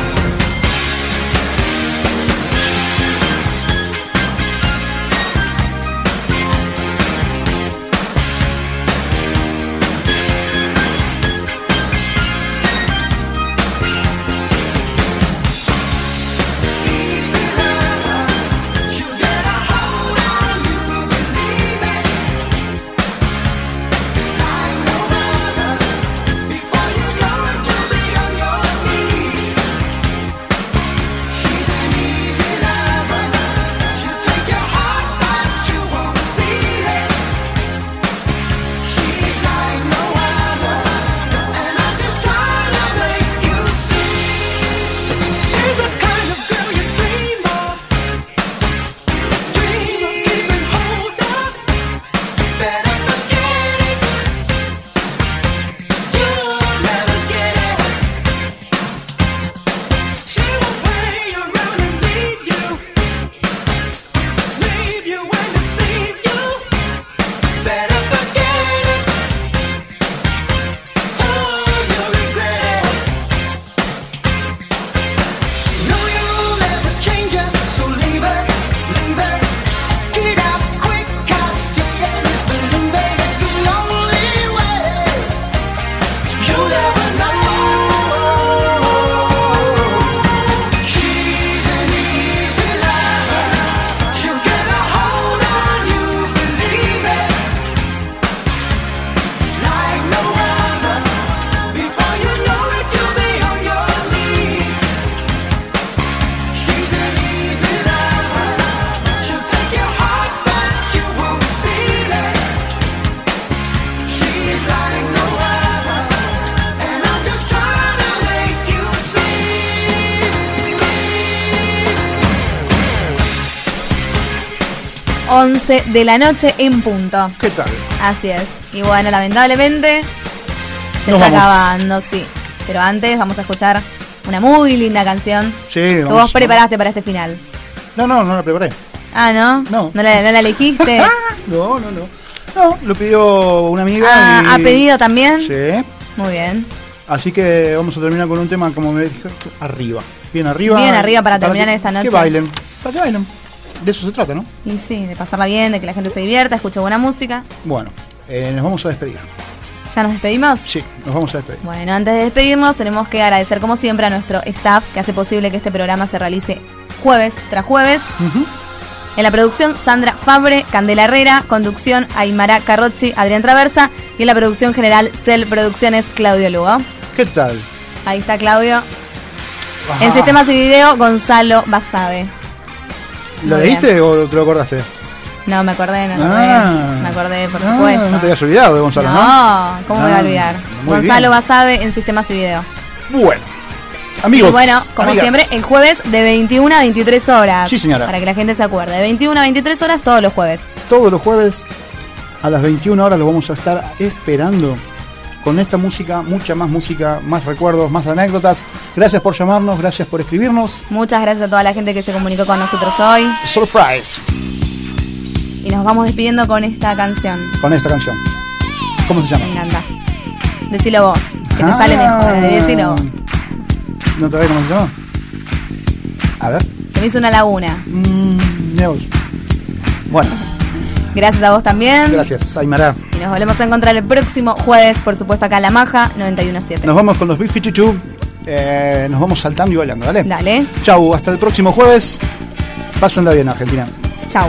once de la noche en punto.
¿Qué tal?
Así es. Y bueno, lamentablemente se
Nos
está
vamos.
acabando, sí. Pero antes vamos a escuchar una muy linda canción
Sí,
que
vamos.
vos preparaste para este final.
No, no, no la preparé.
Ah, ¿no?
No.
¿No la, no la elegiste?
No, no, no. No, lo pidió una amiga.
Ah,
y-
¿ha pedido también?
Sí.
Muy bien.
Así que vamos a terminar con un tema, como me dijo, arriba. Bien arriba.
Bien arriba para terminar
que-
esta noche.
Que bailen. Para que bailen. De eso se trata, ¿no?
Y sí, de pasarla bien, de que la gente se divierta, escuche buena música.
Bueno, eh, nos vamos a despedir.
¿Ya nos despedimos?
Sí, nos vamos a despedir.
Bueno, antes de despedirnos tenemos que agradecer como siempre a nuestro staff que hace posible que este programa se realice jueves tras jueves. En la producción, Sandra Fabre, Candela Herrera. Conducción, Aymara Carrozzi, Adrián Traversa. Y en la producción general, Cel Producciones, Claudio Lugo.
¿Qué tal?
Ahí está Claudio.
Ajá.
En sistemas y video, Gonzalo Basabe.
¿Lo
Muy
leíste o te lo acordaste?
No, me acordé, me acordé.
Ah.
Me acordé, por
Ah,
supuesto.
no te habías olvidado de Gonzalo, ¿no?
No, ¿cómo me voy a
Ah,
olvidar?
muy
Gonzalo
bien.
Basabe en sistemas y video.
Bueno, amigos.
Y bueno, como
amigas.
siempre, el jueves de veintiuna a veintitrés horas.
Sí, señora.
Para que la gente se acuerde. De veintiuna a veintitrés horas todos los jueves.
Todos los jueves a las veintiuna horas lo vamos a estar esperando con esta música, mucha más música, más recuerdos, más anécdotas. Gracias por llamarnos, gracias por escribirnos.
Muchas gracias a toda la gente que se comunicó con nosotros hoy.
Surprise
Y nos vamos despidiendo con esta canción.
con esta canción. ¿Cómo se llama?
Me encanta. Decilo vos, que te
Ah.
sale mejor. Decilo vos.
¿No te ves cómo se llama? A ver.
Se me hizo una laguna.
Mm, mira vos. Bueno,
Gracias a vos también.
Gracias, Aymara.
Y nos volvemos a encontrar el próximo jueves, por supuesto, acá en La Maja noventa y uno punto siete.
Nos vamos con los Big Fichichu. Eh, nos vamos saltando y bailando, ¿dale?
Dale.
Chau, hasta el próximo jueves. Pásenla bien, Argentina.
Chau.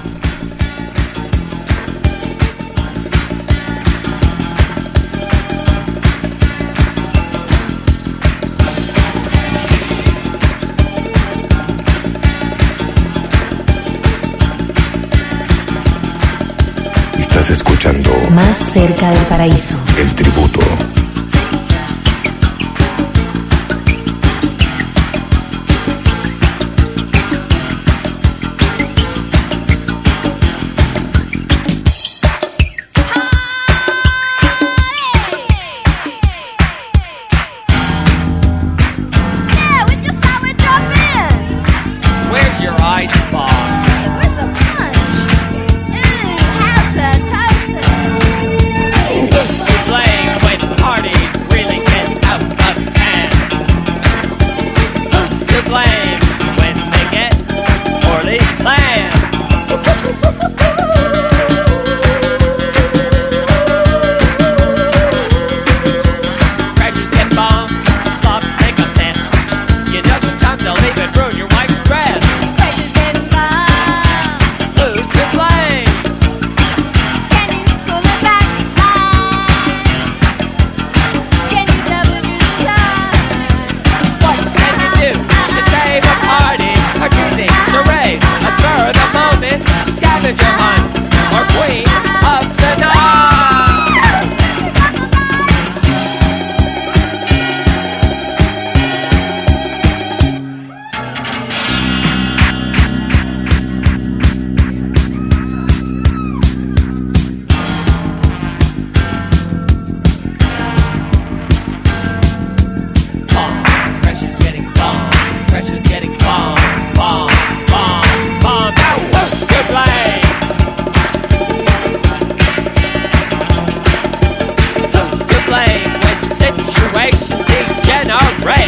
Estás escuchando
Más cerca del paraíso.
El Tributo.
Situations degenerate.